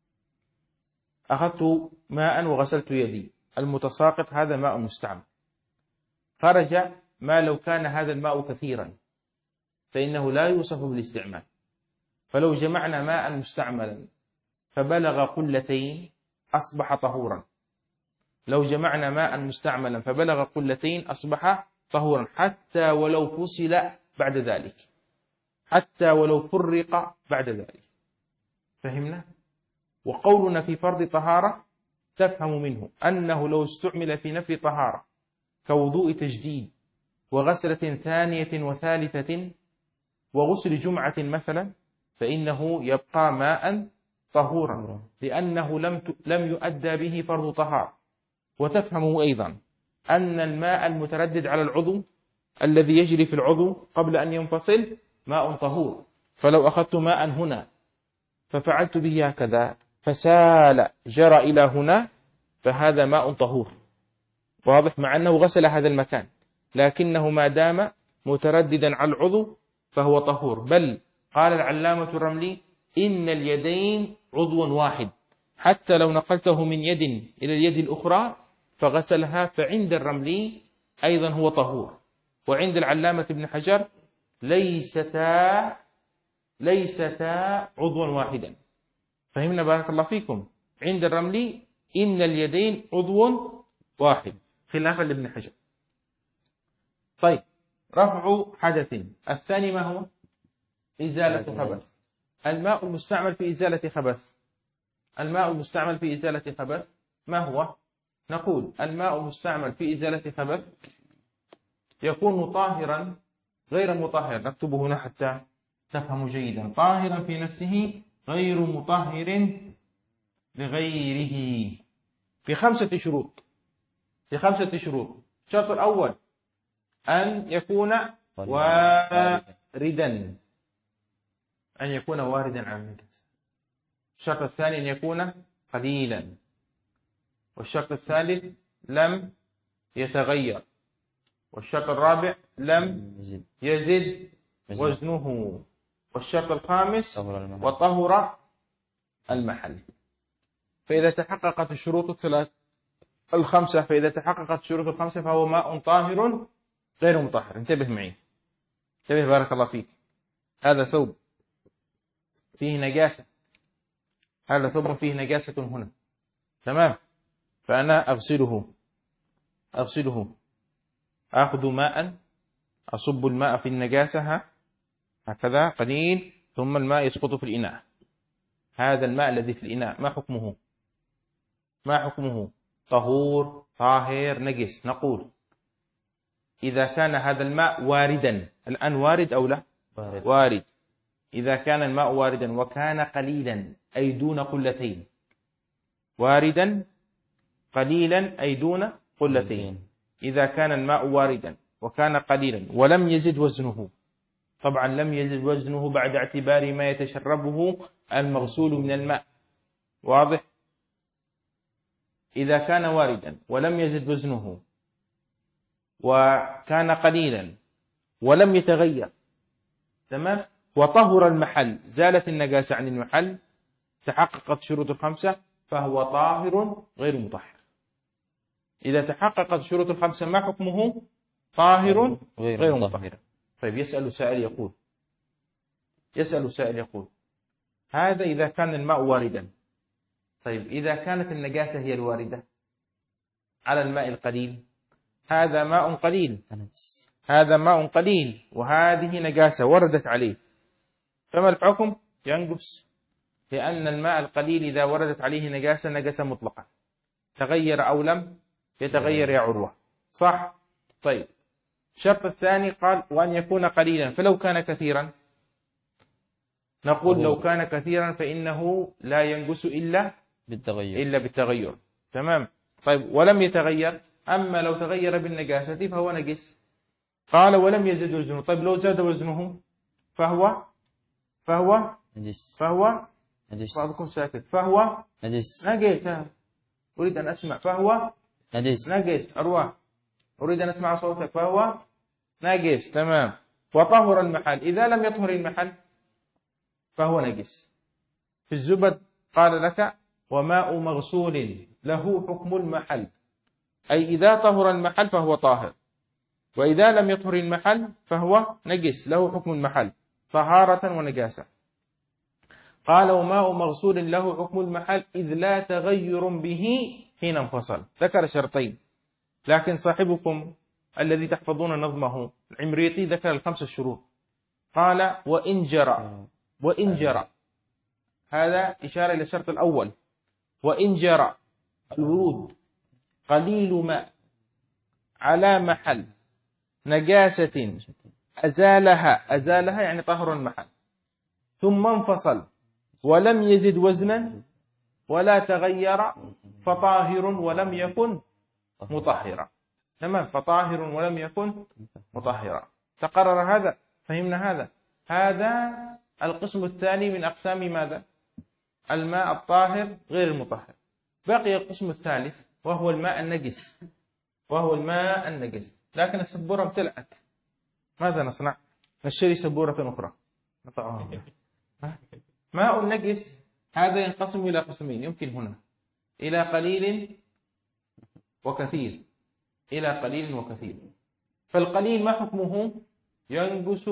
أخذت ماء وغسلت يدي، المتساقط هذا ماء مستعمل. خرج ما لو كان هذا الماء كثيرا فإنه لا يوصف بالاستعمال. فلو جمعنا ماء مستعملا فبلغ قلتين أصبح طهورا. لو جمعنا ماء مستعملا فبلغ قلتين أصبح طهورا، حتى ولو فصل بعد ذلك، حتى ولو فرق بعد ذلك. فهمنا؟ وقولنا في فرض طهارة تفهم منه أنه لو استعمل في نفي طهارة كوضوء تجديد وغسلة ثانية وثالثة وغسل جمعة مثلا، فإنه يبقى ماء طهورا، لأنه لم يؤدى به فرض طهارة. وتفهمه أيضا أن الماء المتردد على العضو الذي يجري في العضو قبل أن ينفصل ماء طهور. فلو أخذت ماء هنا ففعلت به هكذا فسال جرى إلى هنا فهذا ماء طهور، واضح، مع أنه غسل هذا المكان، لكنه ما دام مترددا على العضو فهو طهور. بل قال العلامة الرملي إن اليدين عضو واحد، حتى لو نقلته من يد إلى اليد الأخرى فغسلها فعند الرملي أيضا هو طهور. وعند العلامة ابن حجر ليستا عضوا واحدا. فهمنا بارك الله فيكم؟ عند الرملي إن اليدين عضو واحد خلافا لابن حجر. طيب، رفع حدث. الثاني ما هو؟ إزالة خبث. الماء المستعمل في إزالة خبث. الماء المستعمل في إزالة خبث ما هو؟ نقول الماء المستعمل في إزالة خبث يكون طاهرا غير مطهر. نكتبه هنا حتى تفهموا جيدا. طاهرا في نفسه غير مطهر لغيره بخمسة شروط. الشرط الأول أن يكون واردا، على النجاسة. الشرط الثاني أن يكون قليلا. والشرط الثالث لم يتغير. والشرط الرابع لم يزد وزنه. والشرط الخامس وطهر المحل. فإذا تحققت الشروط الخمسة فهو ماء طاهر غير مطهر. انتبه معي، انتبه بارك الله فيك. هذا ثوب فيه نجاسة، هذا ثوب فيه نجاسة هنا، تمام؟ فأنا أغسله، أخذ ماء، أصب الماء في النجاسة هكذا قليل، ثم الماء يسقط في الإناء. هذا الماء الذي في الإناء ما حكمه؟ طهور، طاهر، نجس؟ نقول إذا كان هذا الماء واردا، الآن وارد أو لا؟ وارد. إذا كان الماء واردا وكان قليلا أي دون قلتين، واردا قليلا أي دون قلتين. إذا كان الماء واردا وكان قليلا ولم يزد وزنه، طبعا لم يزد وزنه بعد اعتبار ما يتشربه المغسول من الماء، واضح؟ إذا كان واردا ولم يزد وزنه وكان قليلا ولم يتغير، تمام، وطهر المحل، زالت النجاسة عن المحل، تحققت شروط الخمسة، فهو طاهر غير مطهر. إذا تحققت شروط الخمسة ما حكمه؟ طاهر غير مطهر. طيب يسأل سائل يقول هذا إذا كان الماء واردا، طيب إذا كانت النجاسة هي الواردة على الماء القليل، هذا ماء قليل وهذه نجاسة وردت عليه، فما الحكم؟ ينجس، لأن الماء القليل إذا وردت عليه نجاسة مطلقة، تغير أو لم يتغير يا عروة، صح؟ طيب الشرط الثاني قال وأن يكون قليلا، فلو كان كثيرا نقول لو كان كثيرا فإنه لا ينجس إلا بالتغير، تمام. طيب ولم يتغير، أما لو تغير بالنجاسة فهو نجس. قال ولم يزد وزنه، طيب لو زاد وزنه فهو نجس. بعضكم ساكت. فهو نجس. أريد أن أسمع. فهو نجس. أرواح أريد أن أسمع صوتك. فهو نجس، تمام. وطهر المحل، إذا لم يطهر المحل فهو نجس. في الزبد قال لك وماء مغسول له حكم المحل، أي إذا طهر المحل فهو طاهر، وإذا لم يطهر المحل فهو نجس له حكم المحل طهارة ونجاسة. قال وماء مغسول له حكم المحل إذ لا تغير به حين انفصل. ذكر شرطين، لكن صاحبكم الذي تحفظون نظمه العمريطي ذكر ال5 شروط. قال وإن جرى، هذا إشارة إلى الشرط الأول، وإن جرى الورود قليل ماء على محل نجاسة أزالها يعني طهر المحل، ثم انفصل ولم يزد وزنا ولا تغير فطاهر ولم يكن مطهرا، تمام. فطاهر ولم يكن مطهرا. تقرر هذا؟ فهمنا هذا القسم الثاني من أقسام ماذا؟ الماء الطاهر غير المطهر. بقي القسم الثالث وهو الماء النجس. لكن السبورة امتلأت، ماذا نصنع؟ نشتري سبورة أخرى نطعها. ماء النجس هذا ينقسم إلى قسمين، يمكن هنا إلى قليل وكثير، فالقليل ما حكمه؟ ينجس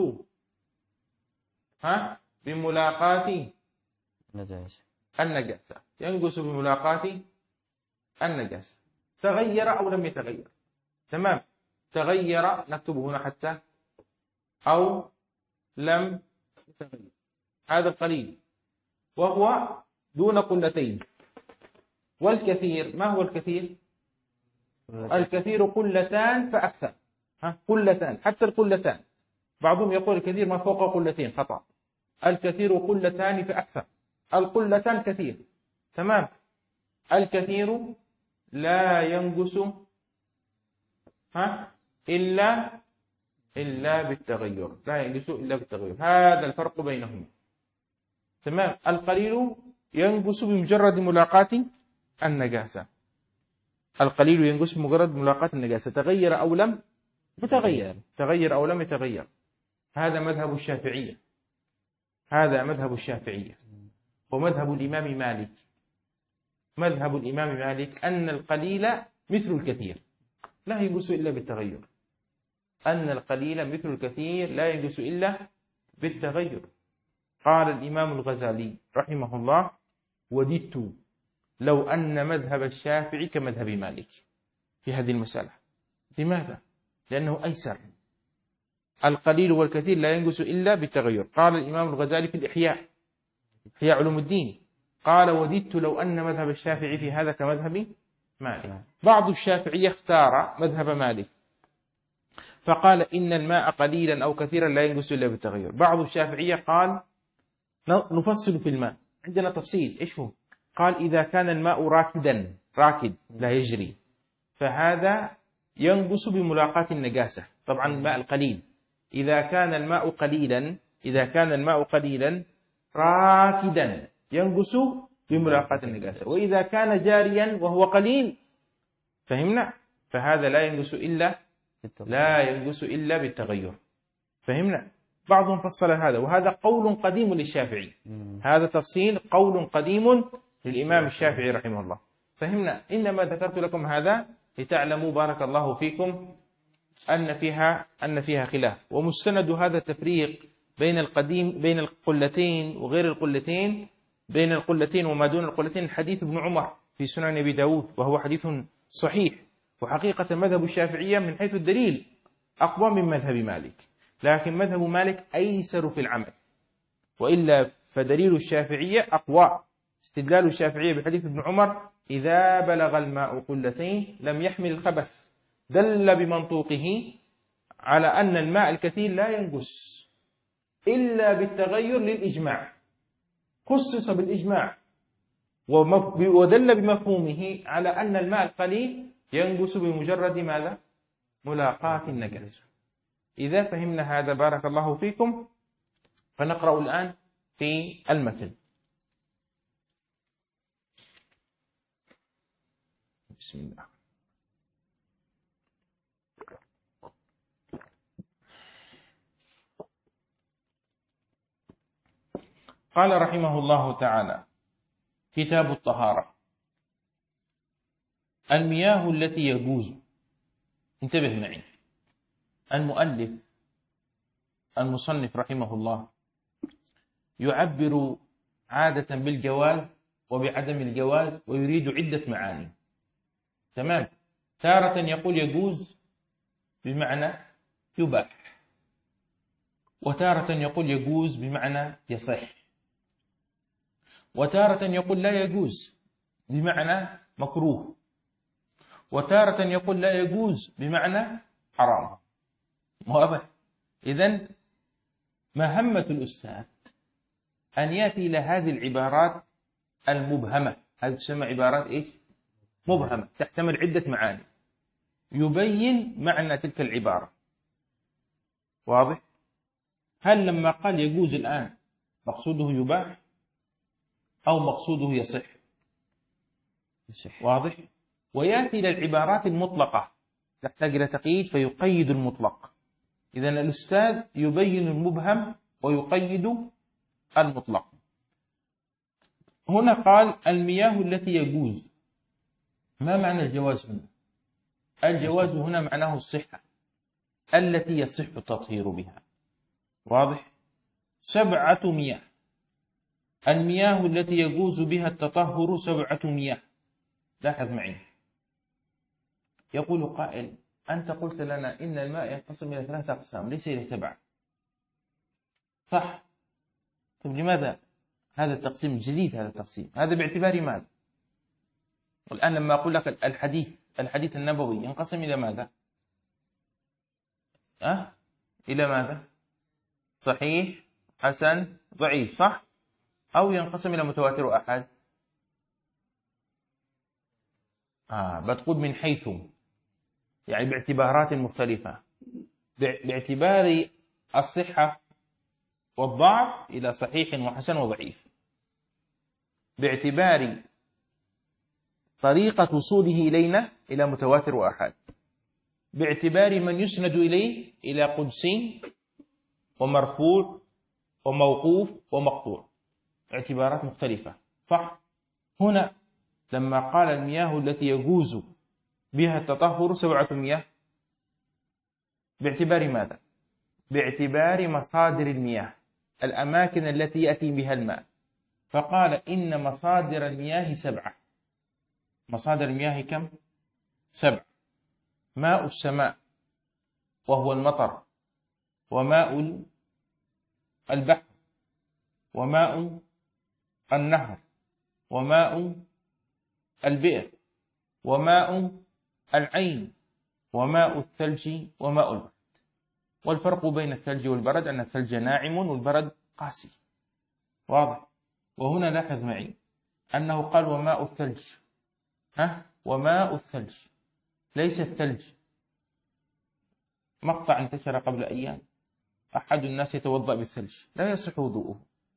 بملاقاة النجاسة، ينجس بملاقاة النجاسة، تغير أو لم يتغير، تمام. تغير نكتب هنا حتى أو لم يتغير، هذا القليل وهو دون قلتين. والكثير ما هو الكثير؟ الكثير قلتان فأكثر، قلتان، حتى القلتان، بعضهم يقول الكثير ما فوق قلتين، خطأ. الكثير قلتان فأكثر، القلتان كثير، تمام. الكثير لا ينجس إلا بالتغير، هذا الفرق بينهما، تمام. القليل ينجس بمجرد ملاقاة النجاسة، تغير أو لم يتغير. هذا مذهب الشافعية، ومذهب الإمام مالك، مذهب الإمام مالك أن القليل مثل الكثير لا ينقص إلا بالتغير. أن القليل مثل الكثير لا ينقص إلا بالتغير. قال الإمام الغزالي رحمه الله: وددت لو أن مذهب الشافعي كمذهب مالك في هذه المسألة. لماذا؟ لأنه أيسر. القليل والكثير لا ينقص إلا بالتغير. قال الإمام الغزالي في الإحياء، إحياء علوم الدين، قال: وددت لو أن مذهب الشافعي في هذا كمذهب مالك. بعض الشافعية اختار مذهب مالك فقال إن الماء قليلا أو كثيرا لا ينقص إلا بالتغير. بعض الشافعية قال نفصل في الماء، عندنا تفصيل. إيش هو؟ قال إذا كان الماء راكد لا يجري فهذا ينقص بملاقاة النجاسة. طبعا الماء القليل إذا كان الماء قليلا راكدا ينقص بملاقاة النجاسة، وإذا كان جاريا وهو قليل فهمنا فهذا لا ينقص إلا بالتغير. فهمنا؟ بعضهم فصل هذا، وهذا قول قديم للشافعي. هذا تفصيل قول قديم للإمام الشافعي رحمه الله. فهمنا؟ إنما ذكرت لكم هذا لتعلموا بارك الله فيكم أن فيها خلاف. ومستند هذا التفريق بين القلتين وغير القلتين، بين القلتين وما دون القلتين، حديث ابن عمر في سنن أبي داود، وهو حديث صحيح. وحقيقة مذهب الشافعية من حيث الدليل أقوى من مذهب مالك، لكن مذهب مالك أيسر في العمل، وإلا فدليل الشافعية أقوى. استدلال الشافعية بحديث ابن عمر: إذا بلغ الماء قلتين لم يحمل الخبث، دل بمنطوقه على أن الماء الكثير لا ينقص إلا بالتغير للإجماع، خصص بالإجماع، ودل بمفهومه على أن الماء القليل ينقص بمجرد ماذا؟ ملاقاة النجاسة. إذا فهمنا هذا بارك الله فيكم، فنقرأ الآن في المتن. بسم الله. قال رحمه الله تعالى: كتاب الطهارة. المياه التي يجوز. انتبه معي، المؤلف المصنف رحمه الله يعبر عادة بالجواز وبعدم الجواز، ويريد عدة معاني. تمام؟ تارة يقول يجوز بمعنى يباح، وتارة يقول يجوز بمعنى يصح، وتارة يقول لا يجوز بمعنى مكروه، وتارة يقول لا يجوز بمعنى حرام. واضح؟ إذن مهمة الأستاذ أن يأتي إلى هذه العبارات المبهمة. هذه تسمى عبارات إيش؟ مبهمة، تحتمل عدة معاني، يبين معنى تلك العبارة. واضح؟ هل لما قال يجوز الآن مقصوده يباح أو مقصوده يصح؟ واضح؟ ويأتي إلى العبارات المطلقة تحتاج إلى تقييد فيقيد المطلق. إذن الأستاذ يبين المبهم ويقيد المطلق. هنا قال المياه التي يجوز. ما معنى الجواز هنا؟ الجواز هنا معناه الصحة التي يصح التطهير بها. واضح؟ 7 مياه. المياه التي يجوز بها التطهر 7 مياه. لاحظ معي، يقول قائل: أنت قلت لنا إن الماء ينقسم إلى 3 أقسام ليس إلى 7. صح؟ طيب لماذا هذا التقسيم جديد؟ هذا التقسيم هذا باعتبار ماذا؟ والآن لما أقول لك الحديث النبوي ينقسم إلى ماذا؟ إلى ماذا؟ صحيح، حسن، ضعيف، صح؟ أو ينقسم إلى متواتر وأحاد؟ بتقول من حيث، يعني باعتبارات مختلفة، باعتبار الصحة والضعف إلى صحيح وحسن وضعيف، باعتبار طريقة وصوله إلينا إلى متواتر وأحاد، باعتبار من يسند إليه إلى قدسي ومرفوع وموقوف ومقطوع، اعتبارات مختلفة. صح؟ هنا لما قال المياه التي يجوز بها التطهر 7 مياه، باعتبار ماذا؟ باعتبار مصادر المياه، الأماكن التي يأتي بها الماء. فقال إن مصادر المياه 7. مصادر المياه كم؟ 7. ماء السماء وهو المطر، وماء البحر، وماء النهر، وماء البئر، وماء العين، وماء الثلج، وماء البرد. والفرق بين الثلج والبرد أن الثلج ناعم والبرد قاسي. واضح؟ وهنا لاحظ معي أنه قال وماء الثلج، وماء الثلج، ليس الثلج. مقطع انتشر قبل أيام، أحد الناس يتوضأ بالثلج، لا يصح وضوءه،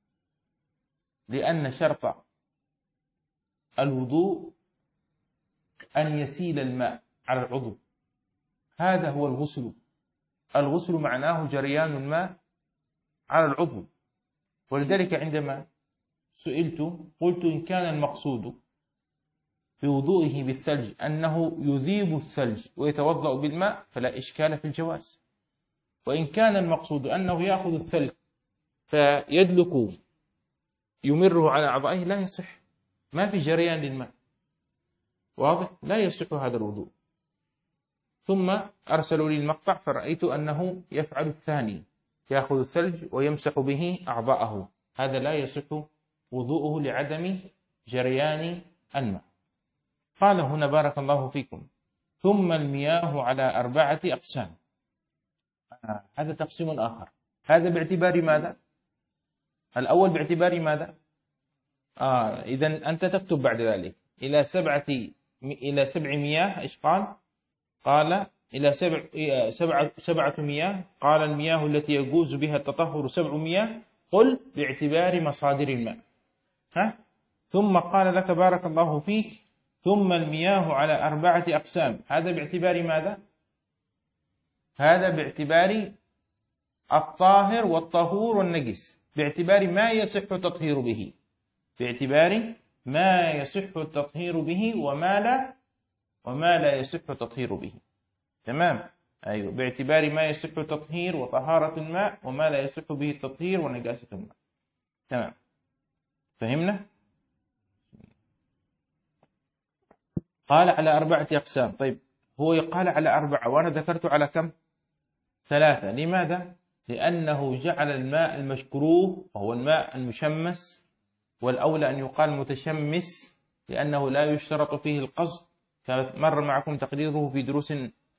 لأن شرط الوضوء أن يسيل الماء على العضو، هذا هو الغسل. الغسل معناه جريان الماء على العضو. ولذلك عندما سئلت قلت إن كان المقصود بوضوئه بالثلج أنه يذيب الثلج ويتوضأ بالماء فلا إشكال في الجواز، وإن كان المقصود أنه يأخذ الثلج فيدلك يمره على أعضائه لا يصح، ما في جريان للماء. واضح؟ لا يصح هذا الوضوء. ثم أرسلوا لي المقطع فرأيت أنه يفعل الثاني، يأخذ الثلج ويمسح به أعضاءه، هذا لا يصح وضوءه لعدم جريان الماء. قال هنا بارك الله فيكم ثم المياه على 4 أقسام. هذا تقسيم آخر، هذا باعتبار ماذا؟ الأول باعتبار ماذا؟ إذن أنت تكتب بعد ذلك إلى 7 مياه. إيش قال؟ قال إلى 7 مياه. قال المياه التي يجوز بها التطهر 7 مياه، قل باعتبار مصادر الماء. ثم قال لك بارك الله فيك ثم المياه على 4 أقسام. هذا باعتبار ماذا؟ هذا باعتبار الطاهر والطهور والنجس، باعتبار ما يصح التطهير به، باعتبار ما يصح التطهير به وما لا يصح التطهير به. تمام؟ أيوه، باعتبار ما يصح التطهير وطهارة الماء وما لا يصح به التطهير ونجاسة الماء. تمام، فهمنا؟ قال على 4 أقسام. طيب هو يقال على 4 وأنا ذكرت على كم؟ 3. لماذا؟ لأنه جعل الماء المشكروه وهو الماء المشمس، والأولى أن يقال متشمس لأنه لا يشترط فيه القصد، مر معكم تقديره في دروس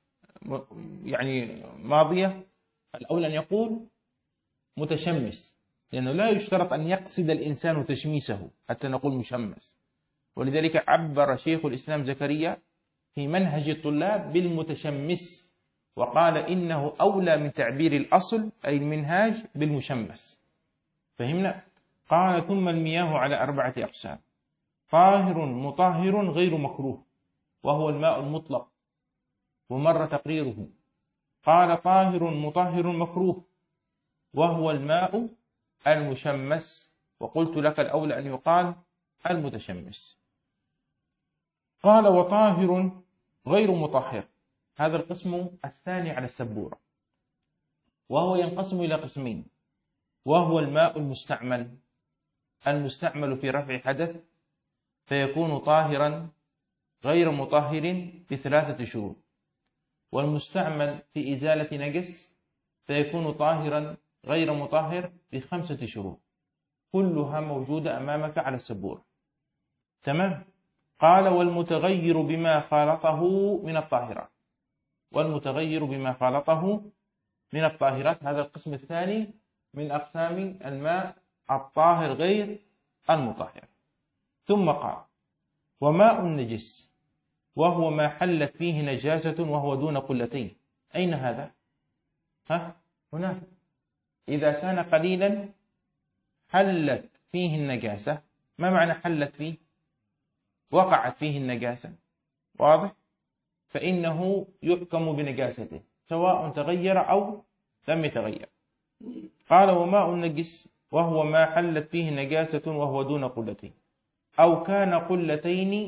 يعني ماضية. الأولى أن يقول متشمس لأنه لا يشترط أن يقصد الإنسان تشميسه حتى نقول مشمس. ولذلك عبر شيخ الإسلام زكريا في منهج الطلاب بالمتشمس، وقال إنه أولى من تعبير الأصل أي المنهاج بالمشمس. فهمنا؟ قال ثم المياه على 4 أقسام: طاهر مطهر غير مكروه وهو الماء المطلق، ومر تقريره. قال طاهر مطهر مكروه وهو الماء المشمس، وقلت لك الأولى أن يقال المتشمس. قال وطاهر غير مطهر، هذا القسم الثاني على السبورة، وهو ينقسم إلى قسمين، وهو الماء المستعمل في رفع حدث فيكون طاهرا غير مطهر ب3 شروط، والمستعمل في إزالة نجس فيكون طاهرا غير مطهر ب5 شروط، كلها موجودة أمامك على السبورة. تمام؟ قال والمتغير بما خالطه من الطاهرات، والمتغير بما خالطه من الطاهرات هذا القسم الثاني من أقسام الماء الطاهر غير المطهر. ثم قال وماء النجس وهو ما حلت فيه نجاسة وهو دون قلتين. أين هذا؟ هنا. إذا كان قليلا حلت فيه النجاسة. ما معنى حلت فيه؟ وقعت فيه النجاسة، واضح؟ فإنه يحكم بنجاسته سواء تغير أو لم يتغير. قال وماء النجس وهو ما حلت فيه نجاسة وهو دون قلتين، أو كان قلتين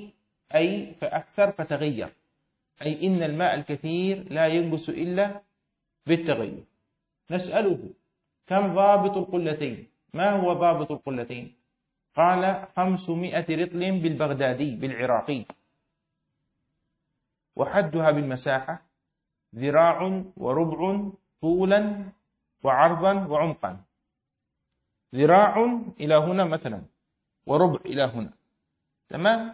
أي فأكثر فتغير، أي إن الماء الكثير لا ينقص إلا بالتغير. نسأله كم ضابط القلتين؟ ما هو ضابط القلتين؟ قال 500 رطل بالبغدادي بالعراقي، وحدها بالمساحة ذراع وربع طولا وعرضا وعمقا. ذراع إلى هنا مثلا، وربع إلى هنا، تمام؟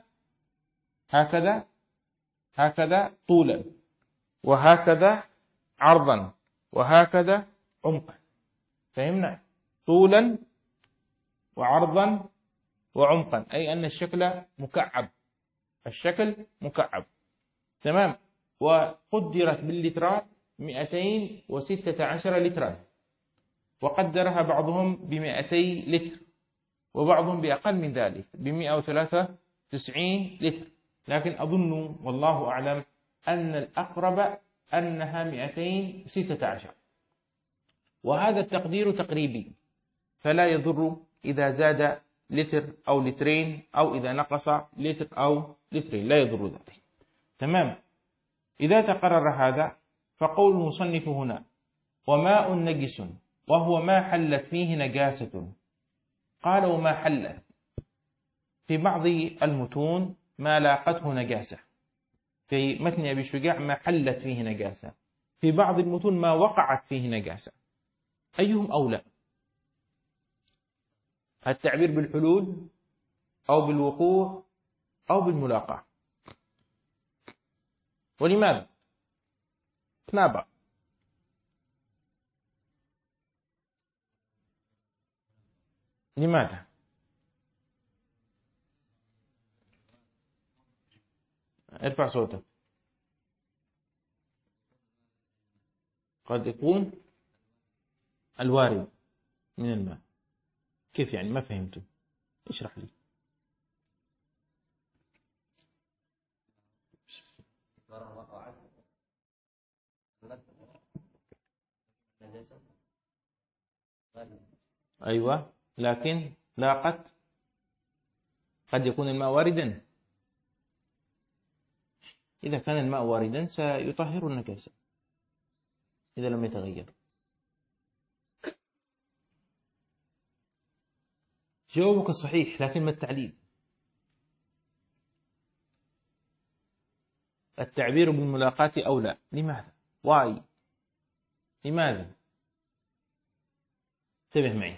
هكذا طولا، وهكذا عرضا، وهكذا عمقا. فهمنا؟ طولا وعرضا وعمقا، أي أن الشكل مكعب، الشكل مكعب، تمام؟ وقدرت باللترات 216 لترا، وقدرها بعضهم ب200 لتر، وبعضهم بأقل من ذلك ب193 لتر، لكن أظن والله أعلم أن الأقرب أنها 216. وهذا التقدير تقريبي، فلا يضر إذا زاد لتر أو لترين، أو إذا نقص لتر أو لترين، لا يضر ذلك، تمام؟ إذا تقرر هذا فقول المصنف هنا وماء نجس وهو ما حلت فيه نجاسة. قال وما حلت، في بعض المتون ما لاقته نجاسة، في متن أبي شجاع ما حلت فيه نجاسة، في بعض المتون ما وقعت فيه نجاسة. أيهم أولى؟ التعبير بالحلول أو بالوقوع أو بالملاقاة؟ ولماذا؟ تنابع. لماذا؟ ارفع صوتك. قد يكون الوارد من الماء. كيف يعني؟ ما فهمت، اشرح لي. أيوة، لكن لاقت، قد يكون الماء واردا. إذا كان الماء واردا سيطهر النجاسة إذا لم يتغير. جوابك صحيح، لكن ما التعليل؟ التعبير بالملاقاة أولى. لماذا؟ واي؟ لماذا؟ انتبه معي.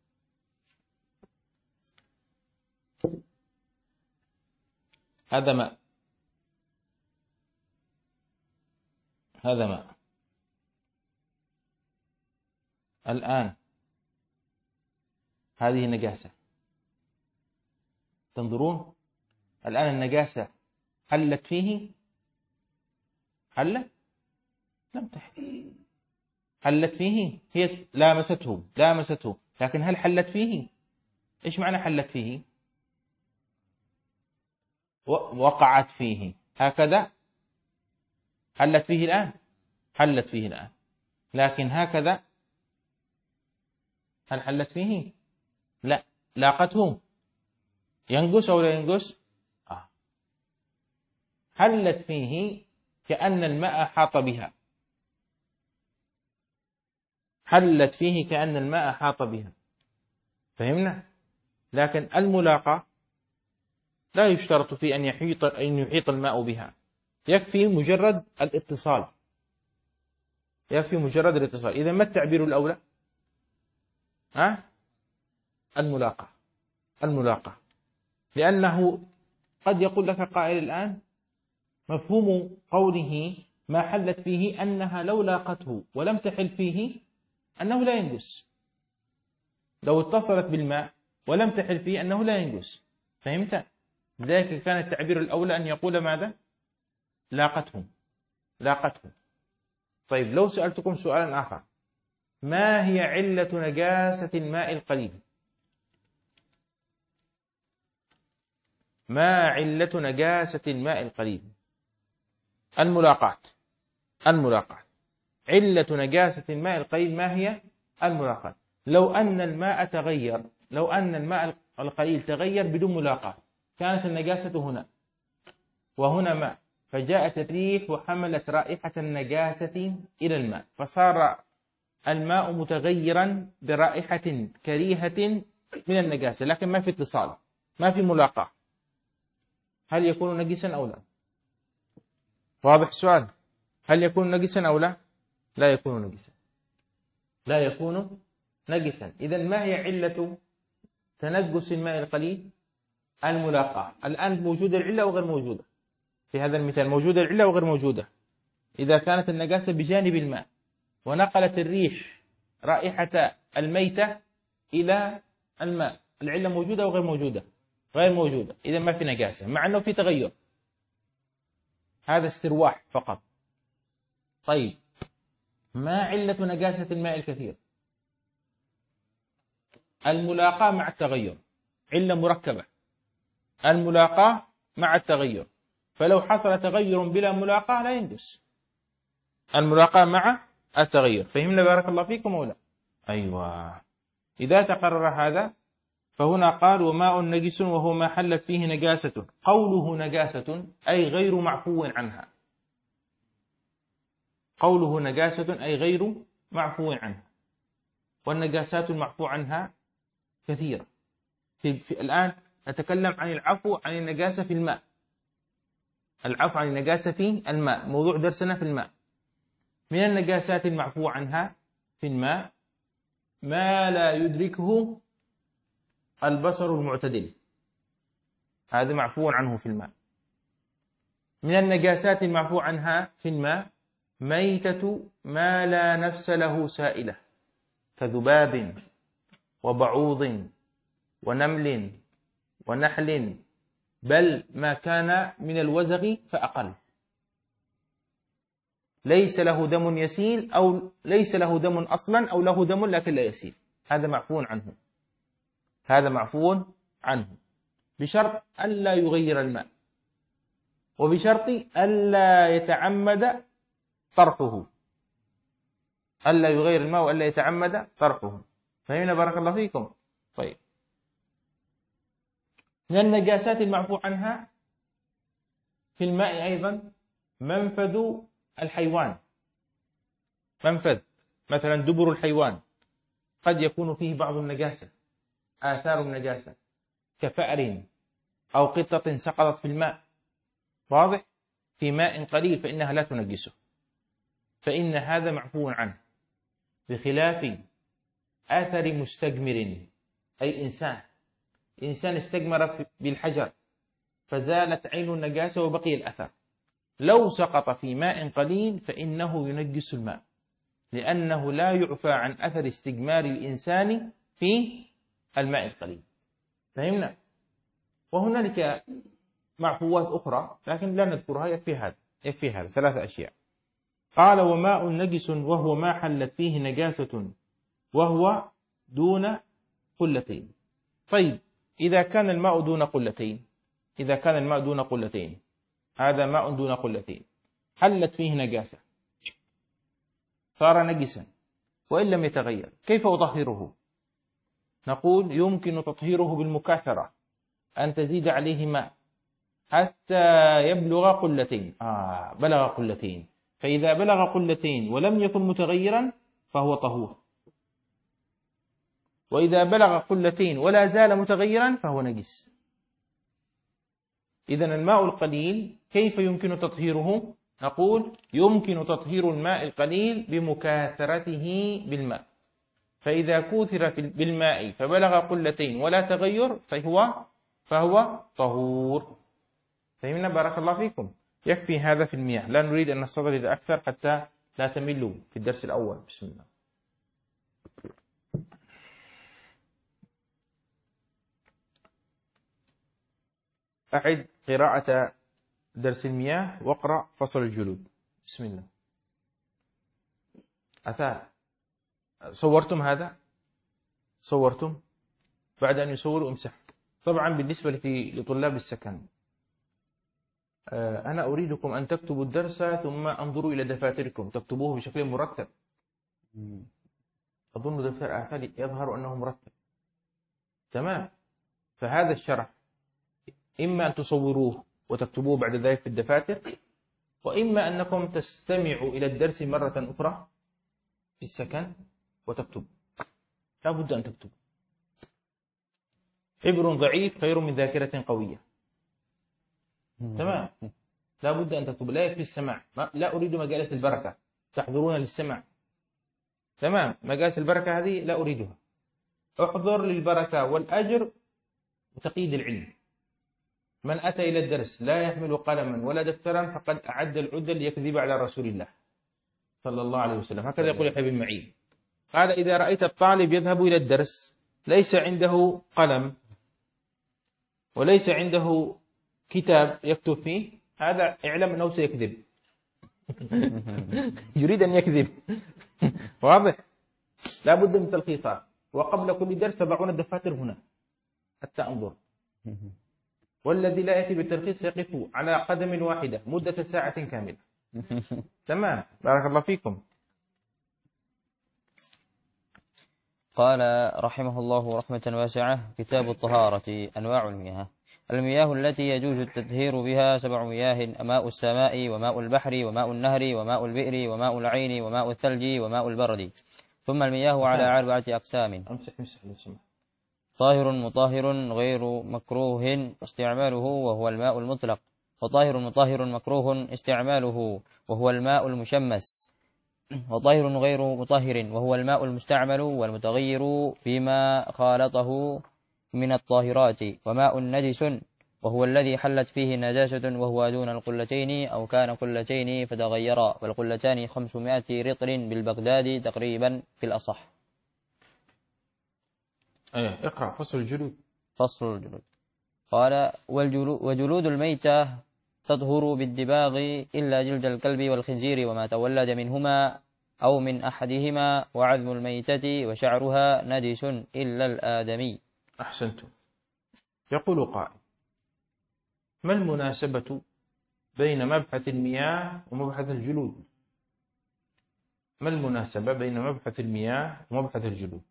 هذا ماء، هذا ماء. الآن هذه نجاسة، تنظرون الآن النجاسة حلت فيه؟ حلت؟ لم تحل. حلت فيه، هي لامسته، لكن هل حلت فيه؟ إيش معنى حلت فيه؟ وقعت فيه، هكذا. حلت فيه الآن، حلت فيه الآن، لكن هكذا هل حلت فيه؟ لا. لاقته، ينقص أو لا ينقص؟ حلت فيه كأن الماء حاط بها، حلت فيه كأن الماء حاط بها. فهمنا؟ لكن الملاقاة لا يشترط في أن يحيط الماء بها، يكفي مجرد الاتصال، يكفي مجرد الاتصال. إذا ما التعبير الأولى؟ الملاقاة، الملاقاة. لأنه قد يقول لك قائل الآن مفهوم قوله ما حلت فيه أنها لو لاقته ولم تحل فيه أنه لا ينجس، لو اتصلت بالماء ولم تحل فيه أنه لا ينجس. فهمت؟ لذلك كان التعبير الأولى أن يقول ماذا؟ لاقته، لاقته. طيب لو سألتكم سؤالا آخر، ما هي علة نجاسة الماء القليل؟ ما علة نجاسة الماء القليل؟ الملاقاة، الملاقاة. علة نجاسة الماء القليل ما هي؟ الملاقاة. لو أن الماء تغير، لو أن الماء القليل تغير بدون ملاقاة، كانت النجاسة هنا، وهنا ماء، فجاءت الريح وحملت رائحة النجاسة إلى الماء، فصار الماء متغيرا برائحة كريهة من النجاسة، لكن ما في اتصال، ما في ملاقاة. هل يكون نجسا أو لا؟ واضح السؤال؟ هل يكون نجسا أو لا؟ لا يكون نجسا، لا يكون نجسا. إذن ما هي علة تنجس الماء القليل؟ الملاقاة. الآن موجودة العلة وغير موجودة في هذا المثال، موجودة العلة وغير موجودة. إذا كانت النجاسة بجانب الماء ونقلت الريح رائحة الميتة إلى الماء، العلة موجودة وغير موجودة؟ غير موجودة. إذا ما في نجاسة، مع أنه في تغير، هذا استرواح فقط. طيب، ما علة نجاسة الماء الكثير؟ الملاقاة مع التغير، علة مركبة، الملاقاة مع التغير. فلو حصل تغير بلا ملاقاة لا ينجس، الملاقاة مع التغير. فهمنا بارك الله فيكم ولا؟ أيوة. إذا تقرر هذا فهنا قال وماء نجس وهو ما حلت فيه نجاسة. قوله نجاسة أي غير معفو عنها، قوله نجاسة أي غير معفو عنها، والنجاسات المعفو عنها كثيرة. الآن نتكلم عن العفو عن النجاسة في الماء، العفو عن النجاسة في الماء، موضوع درسنا في الماء. من النجاسات المعفو عنها في الماء ما لا يدركه البصر المعتدل، هذا معفو عنه في الماء. من النجاسات المعفو عنها في الماء ميتة ما لا نفس له سائلة، كذباب وبعوض ونمل ونحل، بل ما كان من الوزغ فأقل، ليس له دم يسيل أو ليس له دم أصلا أو له دم لكن لا يسيل، هذا معفو عنه، هذا معفو عنه، بشرط ألا يغير الماء، وبشرط ألا يتعمد طرحه، ألا يغير الماء وألا يتعمد طرحه. فهمنا بارك الله فيكم؟ طيب، من النجاسات المعفو عنها في الماء أيضا منفذ الحيوان، منفذ مثلا دبر الحيوان قد يكون فيه بعض النجاسة، آثار النجاسة، كفأر أو قطة سقطت في الماء، واضح؟ في ماء قليل فإنها لا تنجسه، فإن هذا معفو عنه، بخلاف آثر مستجمر، أي إنسان استجمر بالحجر فزالت عين النجاسة وبقي الأثر، لو سقط في ماء قليل فإنه ينجس الماء، لأنه لا يعفى عن أثر استجمار الإنسان في الماء القليل. فهمنا؟ وهنالك معفوات أخرى لكن لا نذكرها، يكفي هذا 3 أشياء. قال وماء نجس وهو ما حلت فيه نجاسة وهو دون قلتين. طيب، إذا كان الماء دون قلتين، إذا كان الماء دون قلتين، هذا ماء دون قلتين حلت فيه نجاسة، صار نجسا وإن لم يتغير، كيف أطهره؟ نقول يمكن تطهيره بالمكاثرة، أن تزيد عليه ماء حتى يبلغ قلتين. بلغ قلتين، فإذا بلغ قلتين ولم يكن متغيرا فهو طهور، وإذا بلغ قلتين ولا زال متغيرا فهو نجس. إذن الماء القليل كيف يمكن تطهيره؟ نقول يمكن تطهير الماء القليل بمكاثرته بالماء، فإذا كوثر بالماء فبلغ قلتين ولا تغير فهو طهور. فهمنا بارك الله فيكم؟ يكفي هذا في المياه، لا نريد أن نستطرد أكثر حتى لا تملوا في الدرس الأول. بسم الله. أعد قراءة درس المياه واقرأ فصل الجلود. بسم الله. أثار، صورتم هذا؟ صورتم؟ بعد أن يصوروا امسح. طبعا بالنسبة لطلاب السكن، أنا أريدكم أن تكتبوا الدرس ثم انظروا إلى دفاتركم، تكتبوه بشكل مرتب. أظن دفتر آثار يظهر أنه مرتب، تمام. فهذا الشرح إما أن تصوروه وتكتبوه بعد ذلك في الدفاتر، وإما أنكم تستمعوا إلى الدرس مرة أخرى في السكن وتكتبوا. لا بد أن تكتبوا. حبر ضعيف خير من ذاكرة قوية. تمام. لا بد أن تكتبوا، لا يكفي السماع. لا أريد مجالس البركة تحضرون للسماع. تمام. مجالس البركة هذه لا أريدها. احضر للبركة والأجر وتقييد العلم. من أتى إلى الدرس لا يحمل قلما ولا دفترا فقد أعد العدة ليكذب على رسول الله صلى الله عليه وسلم. هكذا يقول يحيى بن معين. قال إذا رأيت الطالب يذهب إلى الدرس ليس عنده قلم وليس عنده كتاب يكتب فيه، هذا اعلم أنه سيكذب. يريد أن يكذب. واضح؟ لا بد من تلخيصات. وقبل كل درس تضعون الدفاتر هنا حتى أنظر. والذي لا يأتي بالتلخيص يقف على قدم واحدة مدة ساعة كاملة. تمام. بارك الله فيكم. قال رحمه الله رحمة واسعة: كتاب الطهارة. أنواع المياه. المياه التي يجوز التطهير بها 7 مياه: ماء السماء وماء البحر وماء النهر وماء البئر وماء العين وماء الثلج وماء البرد. ثم المياه على 4 أقسام: طاهر مطهر غير مكروه استعماله وهو الماء المطلق، وطاهر مطهر مكروه استعماله وهو الماء المشمس، وطاهر غير مطهر وهو الماء المستعمل والمتغير فيما خالطه من الطاهرات، وماء نجس وهو الذي حلت فيه نجاسة وهو دون القلتين أو كان قلتين فتغيرا، والقلتان 500 رطل بالبغداد تقريبا في الأصح. اقرأ فصل الجلود. فصل الجلود. قال: وجلود الميتة تطهر بالدباغ إلا جلد الكلب والخنزير وما تولد منهما أو من أحدهما، وعظم الميتة وشعرها نجس إلا الآدمي. أحسنتم. يقول قائل: ما المناسبة بين مبحث المياه ومبحث الجلود؟ ما المناسبة بين مبحث المياه ومبحث الجلود؟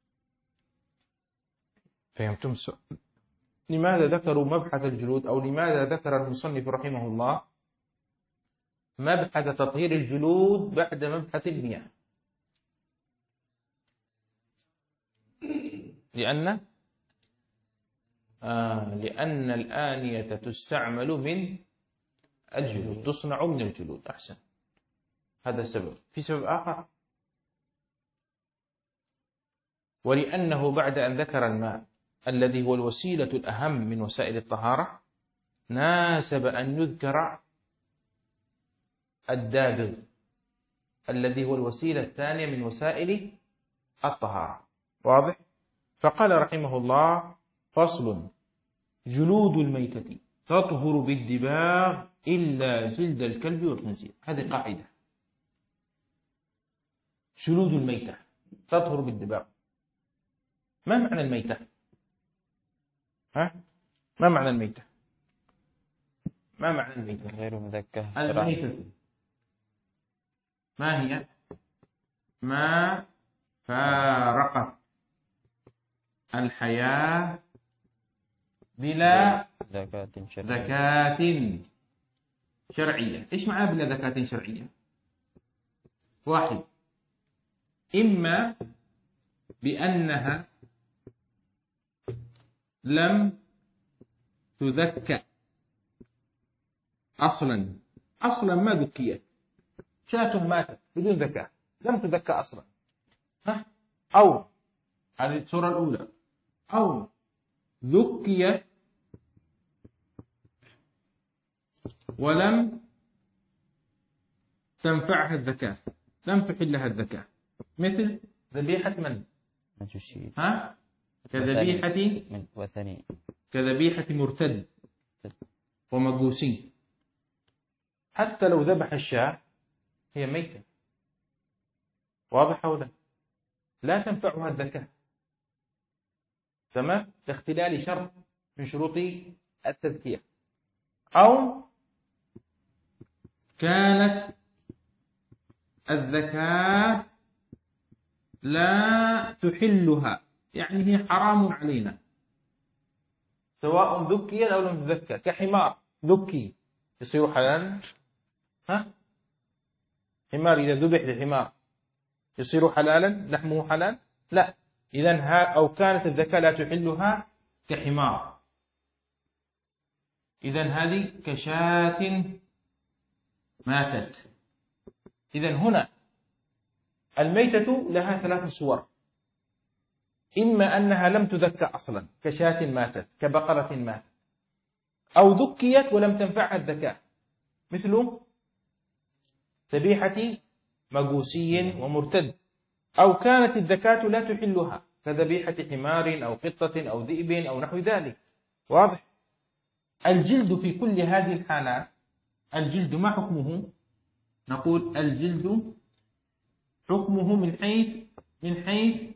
فهمتم السؤال؟ لماذا ذكروا مبحث الجلود، أو لماذا ذكر المصنف رحمه الله مبحث تطهير الجلود بعد مبحث المياه؟ لأن الآنية تستعمل من الجلود، تصنع من الجلود. أحسن. هذا السبب. في سبب آخر: ولأنه بعد أن ذكر الماء الذي هو الوسيلة الأهم من وسائل الطهارة ناسب أن يذكر الدابغ الذي هو الوسيلة الثانية من وسائل الطهارة. واضح؟ فقال رحمه الله: فصل: جلود الميتة تطهر بالدباغ إلا جلد الكلب والخنزير. هذه قاعدة. جلود الميتة تطهر بالدباغ. ما معنى الميتة؟ ما معنى الميتة؟ ما معنى الميتة؟ غير مذكى. الميتة ما هي؟ ما فارقت الحياة بلا زكاة شرعية. إيش معنى بلا زكاة شرعية؟ واحد: إما بأنها لم تذكى أصلا ما ذكيت، شاة ماتت بدون ذكاء لم تذكى أصلا، أو هذه الصورة الأولى، أو ذكيت ولم تنفعها الذكاء، لم تحل لها الذكاء، مثل ذبيحة من؟ كذبيحة وثني، كذبيحة مرتد ومجوسي. حتى لو ذبح الشاة هي ميتة. واضح ولا لا تنفعها الذكاء؟ تمام؟ لاختلال شرط من شروط التذكية. أو كانت الذكاة لا تحلها، يعني هي حرام علينا، سواء ذكيت أو لم تذكى، كحمار ذكي يصير حلالا؟ حمار إذا ذبح لحمار يصير حلالا؟ لحمه حلال؟ لا. إذن أو كانت الذكاة لا تحلها كحمار. إذن هذه كشاة ماتت. إذن هنا الميتة لها 3 صور: إما أنها لم تذكى أصلا كشاة ماتت كبقرة ماتت، أو ذكيت ولم تنفعها الذكاء مثل ذبيحة مجوسي ومرتد، أو كانت الذكاة لا تحلها كذبيحة حمار أو قطة أو ذئب أو نحو ذلك. واضح؟ الجلد في كل هذه الحالات، الجلد ما حكمه؟ نقول الجلد حكمه من حيث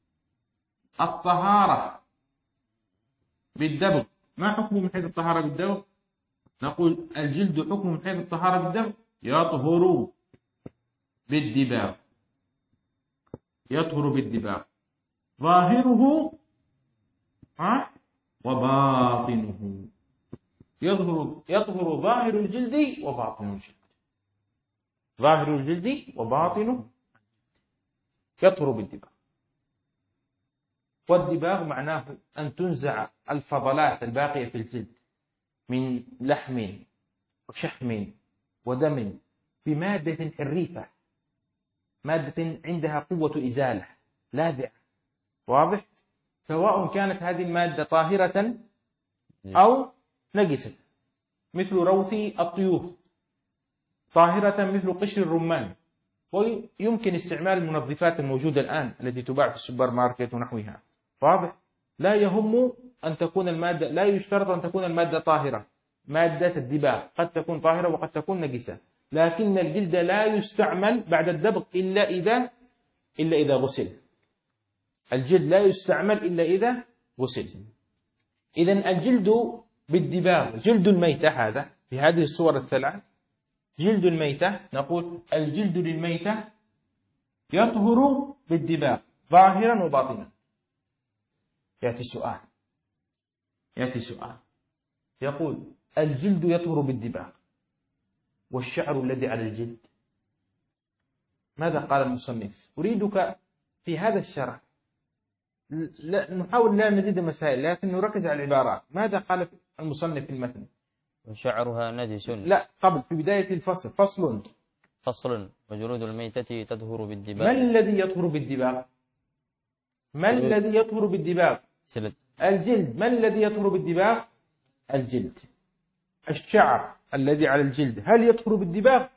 الطهارة بالدبغ. ما حكمه من حيث الطهارة بالدبغ؟ نقول الجلد حكمه من حيث الطهارة بالدبغ يطهر بالدباغ، يطهر بالدباغ، ظاهره وباطنه. يطهر ظاهر الجلد وباطن الجلد، ظاهر الجلد وباطنه يطهر بالدباغ. والدباغ معناه أن تنزع الفضلات الباقية في الجلد من لحم وشحم ودم بمادة حريفة، مادة عندها قوة إزالة لاذعة. واضح؟ سواء كانت هذه المادة طاهرة أو نجسة، مثل روث الطيور، طاهرة مثل قشر الرمان، ويمكن استعمال المنظفات الموجودة الآن التي تباع في السوبر ماركت ونحوها. واضح؟ لا يهم أن تكون المادة، لا يشترط أن تكون المادة طاهرة. مادة الدباغ قد تكون طاهرة وقد تكون نجسة، لكن الجلد لا يستعمل بعد الدبغ إلا إذا غسل. الجلد لا يستعمل إلا إذا غسل. إذن الجلد بالدباغ جلد الميتة، هذا في هذه الصور الثلاث جلد الميتة. نقول الجلد للميتة يطهر بالدباغ ظاهرا وباطنا. يأتي سؤال يقول الجلد يطهر بالدباغ والشعر الذي على الجلد، ماذا قال المصنف؟ أريدك في هذا الشرح نحاول لا نزيد مسائل لكن نركز على العبارات. ماذا قال المصنف في المتن؟ وشعرها نجس. لا، قبل في بداية الفصل فصل وجلود الميتة تطهر بالدباغ. ما الذي يطهر بالدباغ؟ ما الذي يطهر بالدباغ؟ الجلد. ما الذي يطهر بالدباغ؟ الجلد. الشعر الذي على الجلد هل يطهر بالدباغ؟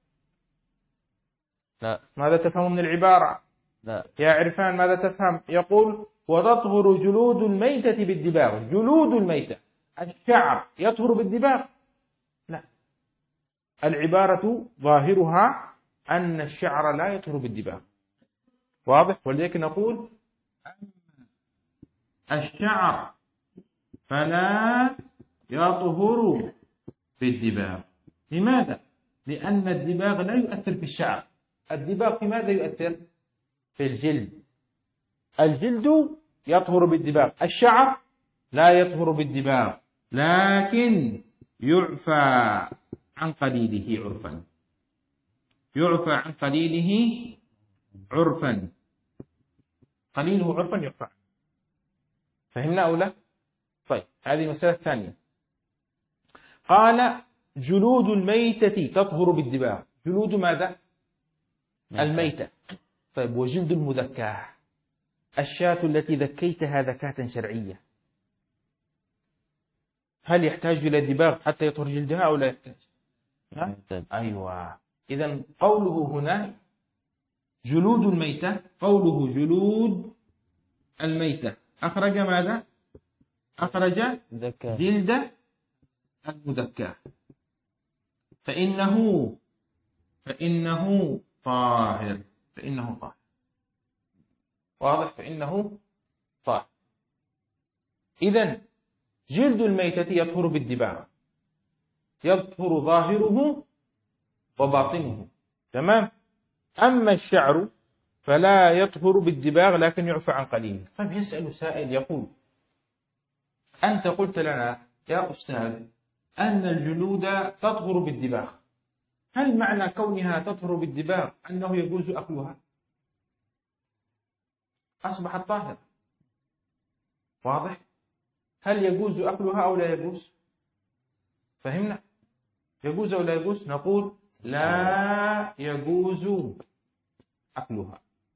لا. ماذا تفهم من العبارة؟ لا. يا عرفان ماذا تفهم؟ يقول وتطهر جلود الميتة بالدباغ. جلود الميتة، الشعر يطهر بالدباغ؟ لا، العبارة ظاهرها أن الشعر لا يطهر بالدباغ. واضح؟ ولذلك نقول الشعر فلا يطهر بالدباغ. لماذا؟ لأن الدباغ لا يؤثر في الشعر. الدباغ في ماذا يؤثر؟ في الجلد. الجلد يطهر بالدباغ، الشعر لا يطهر بالدباغ، لكن يعفى عن قليله عرفا. يعفى عن قليله عرفا. قليله عرفا يعفى. فهمنا أو لا؟ طيب، هذه مسألة ثانية. قال جلود الميتة تطهر بالدباغ. جلود ماذا؟ الميتة. طيب، وجلد المذكاة، الشاة التي ذكيتها ذكاة شرعية، هل يحتاج إلى دباغ حتى يطهر جلدها أو لا يحتاج؟ أيوة. إذن قوله هنا جلود الميتة، قوله جلود الميتة أخرج ماذا؟ أخرج جلد المذكاة، فإنه طاهر. واضح؟ فإنه طاهر. إذن جلد الميتة يطهر بالدباغ، يطهر ظاهره وباطنه، تمام. أما الشعر فلا يطهر بالدباغ لكن يعفى عن قليل. طيب، يسأل سائل يقول أنت قلت لنا يا أستاذ أن الجلود تطهر بالدباغ. هل معنى كونها تطهر بالدباغ أنه يجوز أكلها؟ أصبحت طاهرة. واضح؟ هل يجوز أكلها أو لا يجوز؟ فهمنا؟ يجوز أو لا يجوز؟ نقول لا يجوز أكلها.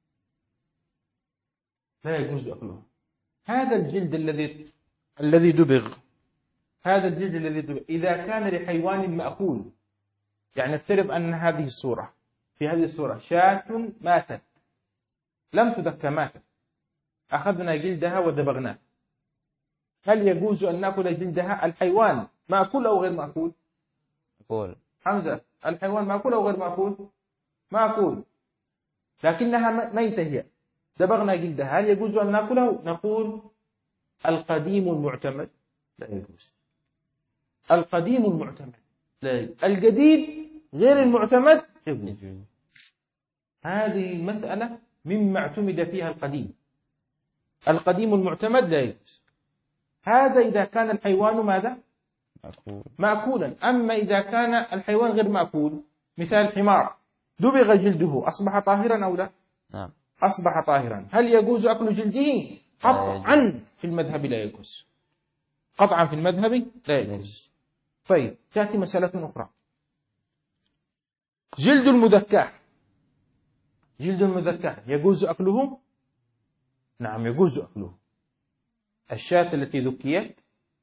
لا يجوز أكلها. هذا الجلد الذي دبغ، هذا الجلد الذي دبغ إذا كان لحيوان مأكول، يعني نفترض أن هذه الصورة، في هذه الصورة شاة ماتت لم تذكى، ماتت، أخذنا جلدها ودبغناه، هل يجوز أن نأكل جلدها؟ الحيوان مأكول أو غير مأكول؟ مأكول. حمزة، الحيوان مأكول أو غير مأكول؟ مأكول، لكنها ميتة هي، دبغنا جلدها، هل يجوز أن نأكله؟ نقول القديم المعتمد لا يجوز. القديم المعتمد لا يجوز. الجديد غير المعتمد يجوز. هذه مسألة مما اعتمد فيها القديم. القديم المعتمد لا يجوز. هذا إذا كان الحيوان ماذا؟ مأكولا. أما إذا كان الحيوان غير مأكول، مثال حمار دبغ جلده، أصبح طاهرا أو لا؟ نعم. أصبح طاهرا. هل يجوز أكل جلده؟ قطعا في المذهب لا يجوز. قطعا في المذهب لا يجوز. طيب، تأتي مسألة أخرى. جلد المذكاة. جلد المذكاة يجوز أكله؟ نعم يجوز أكله. الشاة التي ذكيت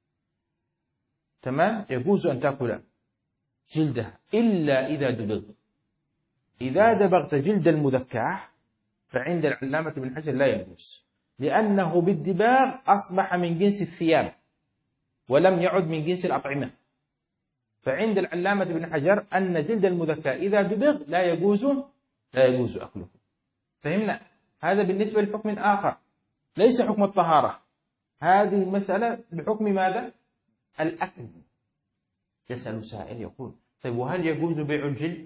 تمام يجوز أن تأكل جلدها إلا إذا دبغ. إذا دبغت جلد المذكاة فعند العلامة ابن حجر لا يجوز، لأنه بالدباغ أصبح من جنس الثياب ولم يعد من جنس الأطعمة. فعند العلامة ابن حجر أن جلد المذكاة إذا دبغ لا يجوز أكله. فهمنا؟ هذا بالنسبة لحكم آخر ليس حكم الطهارة. هذه المسألة بحكم ماذا؟ الأكل. يسأل سائل يقول طيب، وهل يجوز بيع الجلد؟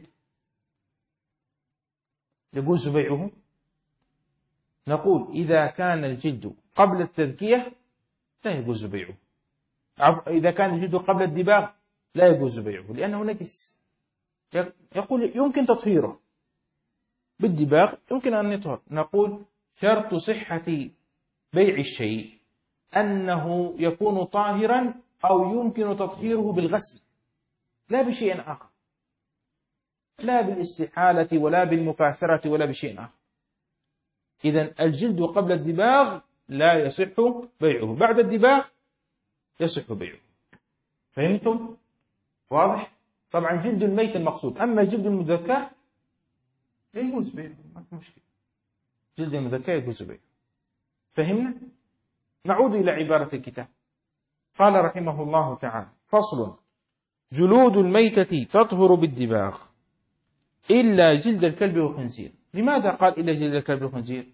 يجوز بيعه؟ نقول إذا كان الجلد قبل التذكية لا يجوز بيعه. إذا كان الجلد قبل الدباغ لا يجوز بيعه لأنه نجس. يقول يمكن تطهيره بالدباغ، يمكن أن يطهر. نقول شرط صحة بيع الشيء أنه يكون طاهرا أو يمكن تطهيره بالغسل، لا بشيء آخر، لا بالاستحالة ولا بالمكاثرة ولا بشيء آخر. إذن الجلد قبل الدباغ لا يصح بيعه، بعد الدباغ يصح بيعه. فهمتم؟ واضح؟ طبعا جلد الميت المقصود، أما جلد المذكى يجوز بيعه، ما في مشكلة. جلد المذكى يجوز بيعه. فهمنا؟ نعود إلى عبارة الكتاب. قال رحمه الله تعالى: فصل: جلود الميتة تطهر بالدباغ إلا جلد الكلب والخنزير. لماذا قال إلا جلد الكلب والخنزير؟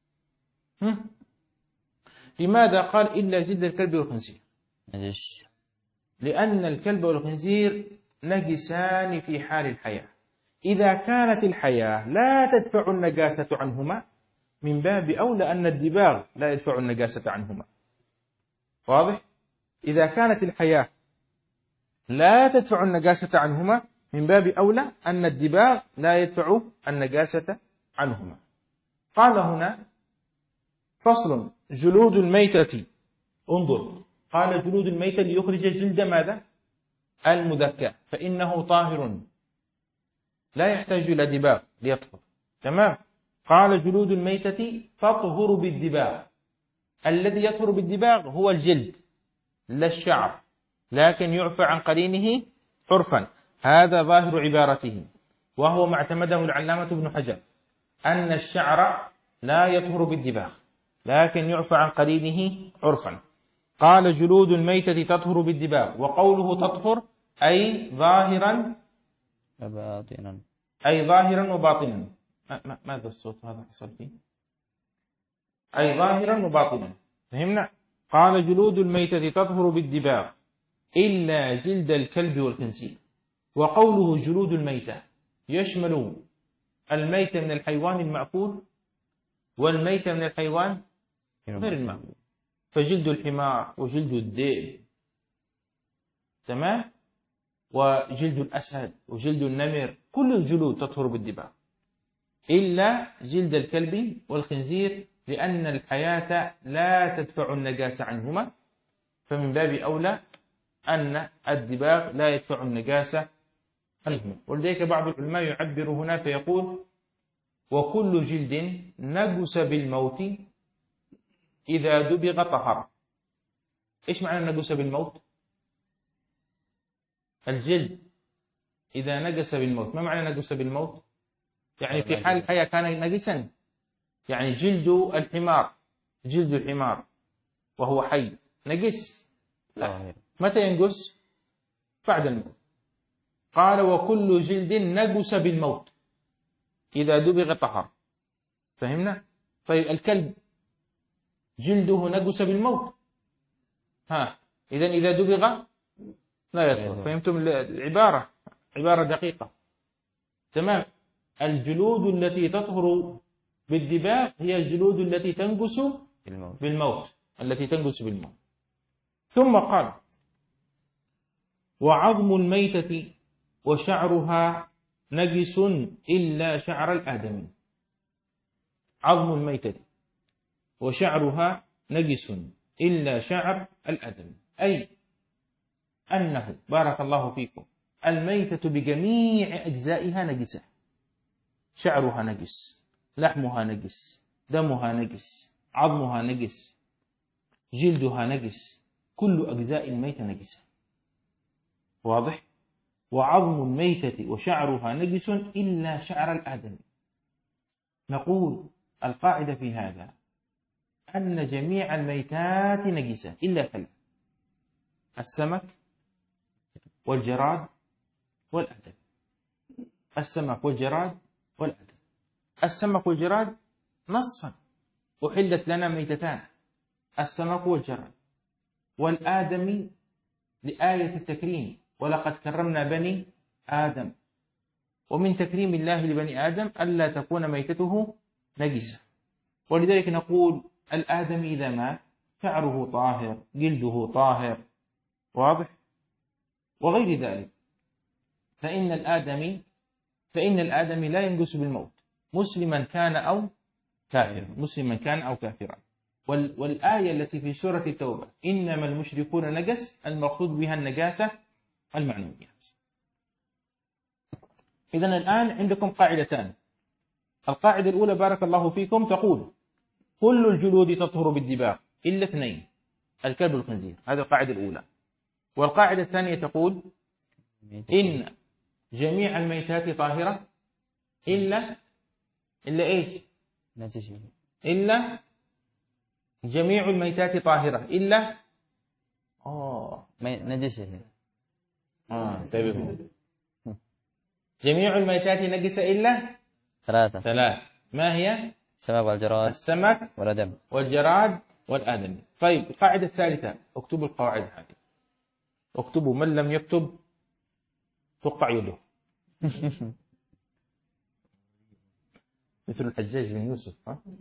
لماذا قال إلا جلد الكلب والخنزير؟ لأن الكلب والخنزير نجسان في حال الحياة. إذا كانت الحياة لا تدفع النجاسة عنهما من باب أولى أن الدباغ لا يدفع النجاسة عنهما. واضح؟ إذا كانت الحياة لا تدفع النجاسة عنهما من باب أولى أن الدباغ لا يدفع النجاسة عنهما. قال هنا: فصل: جلود الميتة. انظر، قال جلود الميتة ليخرج جلد ماذا؟ المذكى، فإنه طاهر لا يحتاج إلى دباغ ليطهر. تمام؟ قال جلود الميتة تطهر بالدباغ. الذي يطهر بالدباغ هو الجلد لا الشعر، لكن يعفى عن قرينه عرفا. هذا ظاهر عبارته، وهو ما اعتمده العلامة ابن حجر، أن الشعر لا يطهر بالدباغ لكن يعفى عن قرينه عرفا. قال جلود الميتة تطهر بالدباغ، وقوله تطهر أي ظاهرا وباطنا، أي ظاهرا وباطنا. ماذا الصوت هذا حصل فيه؟ أي ظاهرا وباطنا. فهمنا؟ قال جلود الميتة تطهر بالدباغ إلا جلد الكلب والخنزير. وقوله جلود الميتة يشمل الميتة من الحيوان المأكول والميتة من الحيوان غير المأكول، فجلد الحمار وجلد الذئب تمام وجلد الأسد وجلد النمر، كل الجلود تطهر بالدباغ إلا جلد الكلب والخنزير، لأن الحياة لا تدفع النجاسة عنهما، فمن باب أولى أن الدباغ لا يدفع النجاسة عنهما. ولذلك بعض العلماء يعبر هنا فيقول: وكل جلد نجس بالموت إذا دبغ طهر. إيش معنى نجس بالموت؟ الجلد إذا نجس بالموت، ما معنى نجس بالموت؟ يعني في حال الحياة كان نجسا، يعني جلد الحمار وهو حي نجس؟ لا. متى ينجس؟ بعد الموت. قال: وكل جلد نجس بالموت إذا دبغ طهر. فهمنا؟ طيب الكلب جلده نجس بالموت، إذن إذا دبغ لا يطهر. فهمتم العبارة؟ عبارة دقيقة. تمام. الجلود التي تطهر بالدباغ هي الجلود التي تنجس بالموت، التي تنجس بالموت. ثم قال: وعظم الميتة وشعرها نجس إلا شعر الآدمي. عظم الميتة وشعرها نجس إلا شعر الآدمي، أي أنه بارك الله فيكم الميتة بجميع أجزائها نجسة، شعرها نجس، لحمها نجس، دمها نجس، عظمها نجس، جلدها نجس، كل أجزاء الميتة نجسة. واضح؟ وعظم الميتة وشعرها نجس إلا شعر الآدمي. نقول القاعدة في هذا أن جميع الميتات نجسة إلا ثلاث: السمك والجراد والأدم. السمك والجراد والأدم. السمك والجراد نصا أحلت لنا ميتتان: السمك والجراد. والآدمي لآية التكريم: ولقد كرمنا بني آدم. ومن تكريم الله لبني آدم ألا تكون ميتته نجسة. ولذلك نقول الآدمي إذا مات شعره طاهر، جلده طاهر. واضح؟ وغير ذلك. فإن الآدمي لا ينجس بالموت، مسلما كان أو كافرا. والآية التي في سورة التوبة: إنما المشركون نجس، المقصود بها النجاسة المعنوية. إذن الآن عندكم قاعدتان. القاعدة الأولى بارك الله فيكم تقول: كل الجلود تطهر بالدباغ إلا اثنين: الكلب والخنزير. هذه القاعدة الأولى. والقاعدة الثانية تقول: إن جميع الميتات طاهرة إلا إيش؟ إلا جميع الميتات طاهرة إلا نجسة. جميع الميتات نجسة إلا ثلاث. ما هي؟ السمك والجراد والآدمي. طيب القاعدة الثالثة، اكتبوا القواعد هذه، اكتبوا، من لم يكتب تقطع يده. مثل الحجاج بن يوسف.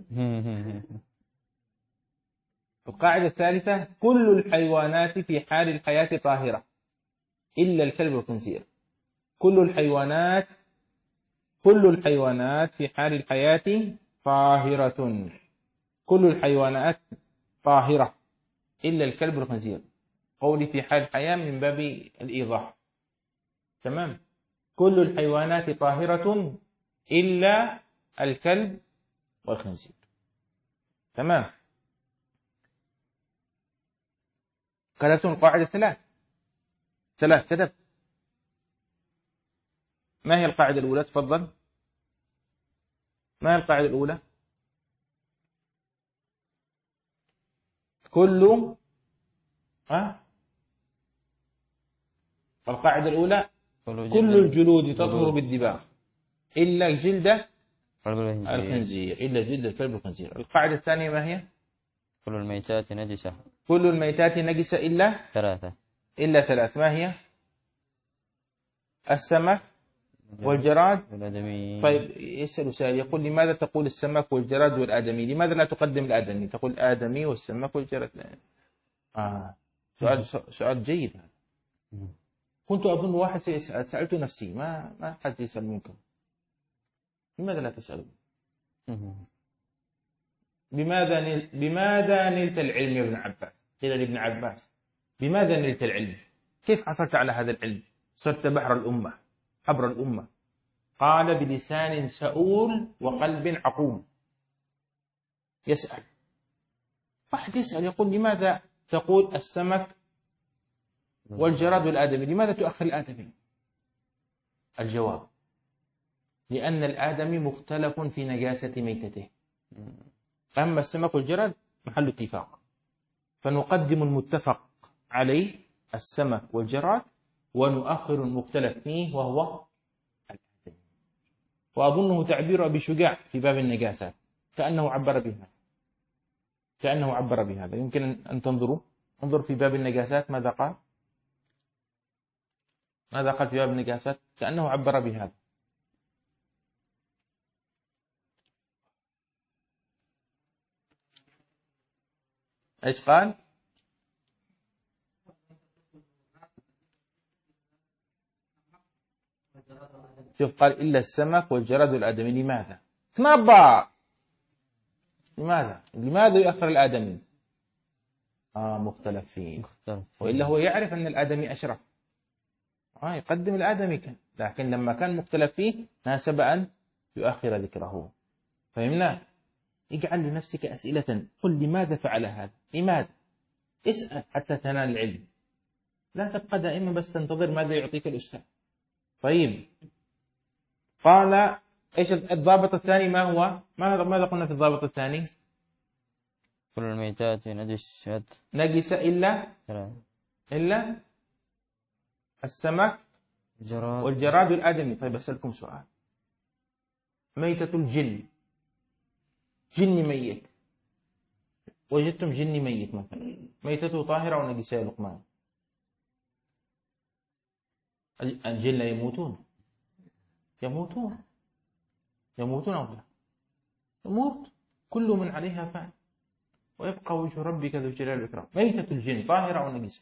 القاعدة الثالثة: كل الحيوانات في حال الحياة طاهرة إلا الكلب والخنزير. كل الحيوانات في حال الحياة طاهرة. كل الحيوانات طاهرة إلا الكلب والخنزير. قولي في حال الحياة من باب الإيضاح. تمام. كل الحيوانات طاهرة إلا الكلب والخنزير. تمام. كتبتم القاعدة ثلاث كتب. ما هي القاعدة الأولى؟ تفضل. ما هي القاعدة الأولى؟ القاعدة الأولى: كل الجلود تطهر بالدباغ إلا جلد الخنزير، إلا جلد الكلب والخنزير. القاعدة الثانية ما هي؟ كل الميتات نجسة. كل الميتات نجسة إلا ثلاث. ما هي؟ السمك والجراد والآدمي. طيب يسأل سائل يقول: لماذا تقول السمك والجراد والآدمي؟ لماذا لا تقدم الآدمي؟ تقول آدمي والسمك والجراد. سؤال جيد. كنت أظن واحد سيسأل، سألت نفسي ما حد يسأل منكم، لماذا لا تسألون؟ بماذا نلت العلم يا ابن عباس؟ قيل لابن عباس بماذا نلت العلم؟ كيف حصلت على هذا العلم؟ صرت بحر الأمة، حبر الأمة. قال بلسان سؤول وقلب عقوم. يسأل، واحد يسأل يقول لماذا تقول السمك والجراد والآدمي، لماذا تؤخر الآدمي؟ الجواب: لأن الآدمي مختلف في نجاسة ميتته، أما السمك والجراد محل اتفاق، فنقدم المتفق عليه السمك والجراد ونؤخر المختلف فيه وهو الآدمي. وأظنه تعبير أبي شجاع في باب النجاسات، كأنه عبر بهذا، يمكن أن تنظروا، انظر في باب النجاسات ماذا قال في باب النجاسات، كأنه عبر بهذا. ايش قال؟ شوف، قال إلا السمك والجراد والآدمي. لماذا؟ تنبأ. لماذا يؤخر الآدمي؟ مختلف فيه. وإلا هو يعرف أن الآدمي أشرف، يقدم الآدمي كان، لكن لما كان مختلف فيه ناسب أن يؤخر ذكره. فهمنا؟ اجعل لنفسك أسئلة، قل لماذا فعل هذا؟ لماذا؟ اسأل حتى تنال العلم، لا تبقى دائما بس تنتظر ماذا يعطيك الأستاذ. طيب، قال إيش الضابط الثاني؟ ما هو؟ ماذا قلنا في الضابط الثاني؟ كل الميتات نجس إلا السمك والجراد والآدمي. طيب أسألكم سؤال، ميتة الجن، جن ميت، وجدتم جن ميت مثلا، ميتته طاهرة ونجسة يا لقمان؟ الجن يموتون أو لا؟ يموت، كل من عليها فان ويبقى وجه ربك ذو الجلال والإكرام. ميتة الجن طاهرة أو نجسة؟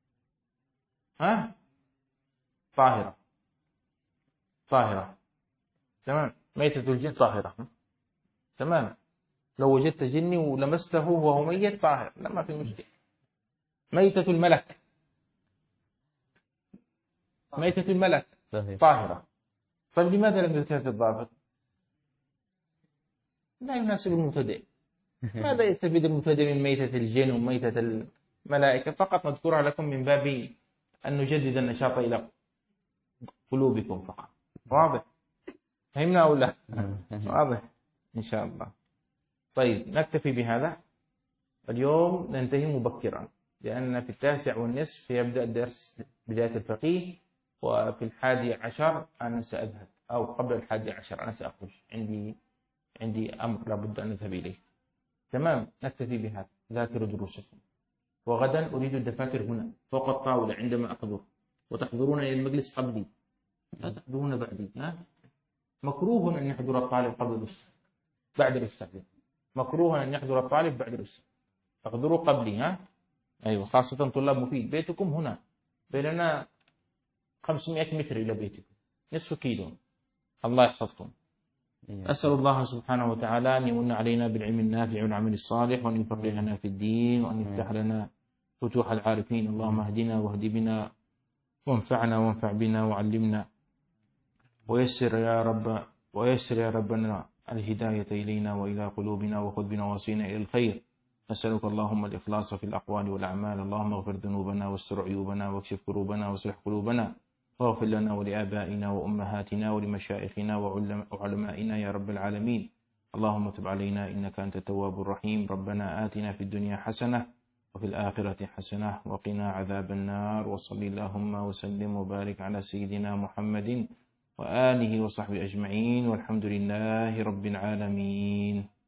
طاهرة. تمام، ميتة الجن طاهرة. تمام، لو وجدت جني ولمسته وهو ميت طاهر، لا ما في مشكلة. ميتة الملك طاهرة. طيب لماذا لم يذكر الضابط؟ لا يناسب المبتدئ. ماذا يستفيد المبتدئ من ميتة الجن وميتة الملائكة؟ فقط نذكرها لكم من باب أن نجدد النشاط إلى قلوبكم فقط. واضح؟ فهمنا أو لا؟ واضح إن شاء الله. طيب نكتفي بهذا اليوم، ننتهي مبكرا، لأن في 9:30 يبدأ الدرس بداية الفقيه، وفي 11 أنا سأذهب، أو قبل 11 أنا سأخرج، عندي أمر لابد أن أذهب إليه. تمام، نكتفي بهذا، ذاكروا دروسكم. وغدا أريد الدفاتر هنا فوق الطاولة عندما أحضر، وتحضرون إلى المجلس قبلي، لا تحضرون بعدي. مكروه أن يحضر الطالب قبل الأستاذ، بعد الأستاذ. مكروه أن يحضر الطالب بعد الأستاذ، احضروا قبلي. أيوة، خاصة طلاب مفيد. بيتكم هنا، بيننا 500 متر إلى بيتكم، نصف كيلو. الله يحفظكم. أسأل الله سبحانه وتعالى أن يمن علينا بالعلم النافع والعمل الصالح، وأن يفقهنا في الدين، وأن يفتح لنا فتوح العارفين. اللهم اهدنا واهد بنا، وانفعنا وانفع بنا، وعلمنا، ويسر يا ربنا الهداية إلينا وإلى قلوبنا، وخذ بنواصينا إلى الخير. نسألك اللهم الإخلاص في الأقوال والأعمال. اللهم اغفر ذنوبنا واستر عيوبنا واكشف كروبنا واصلح قلوبنا، واغفر لنا ولآبائنا وأمهاتنا ولمشائخنا وعلمائنا يا رب العالمين. اللهم تب علينا إنك أنت التواب الرحيم. ربنا آتنا في الدنيا حسنة وفي الآخرة حسنة وقنا عذاب النار. وصلي اللهم وسلم وبارك على سيدنا محمد وآله وصحبه أجمعين، والحمد لله رب العالمين.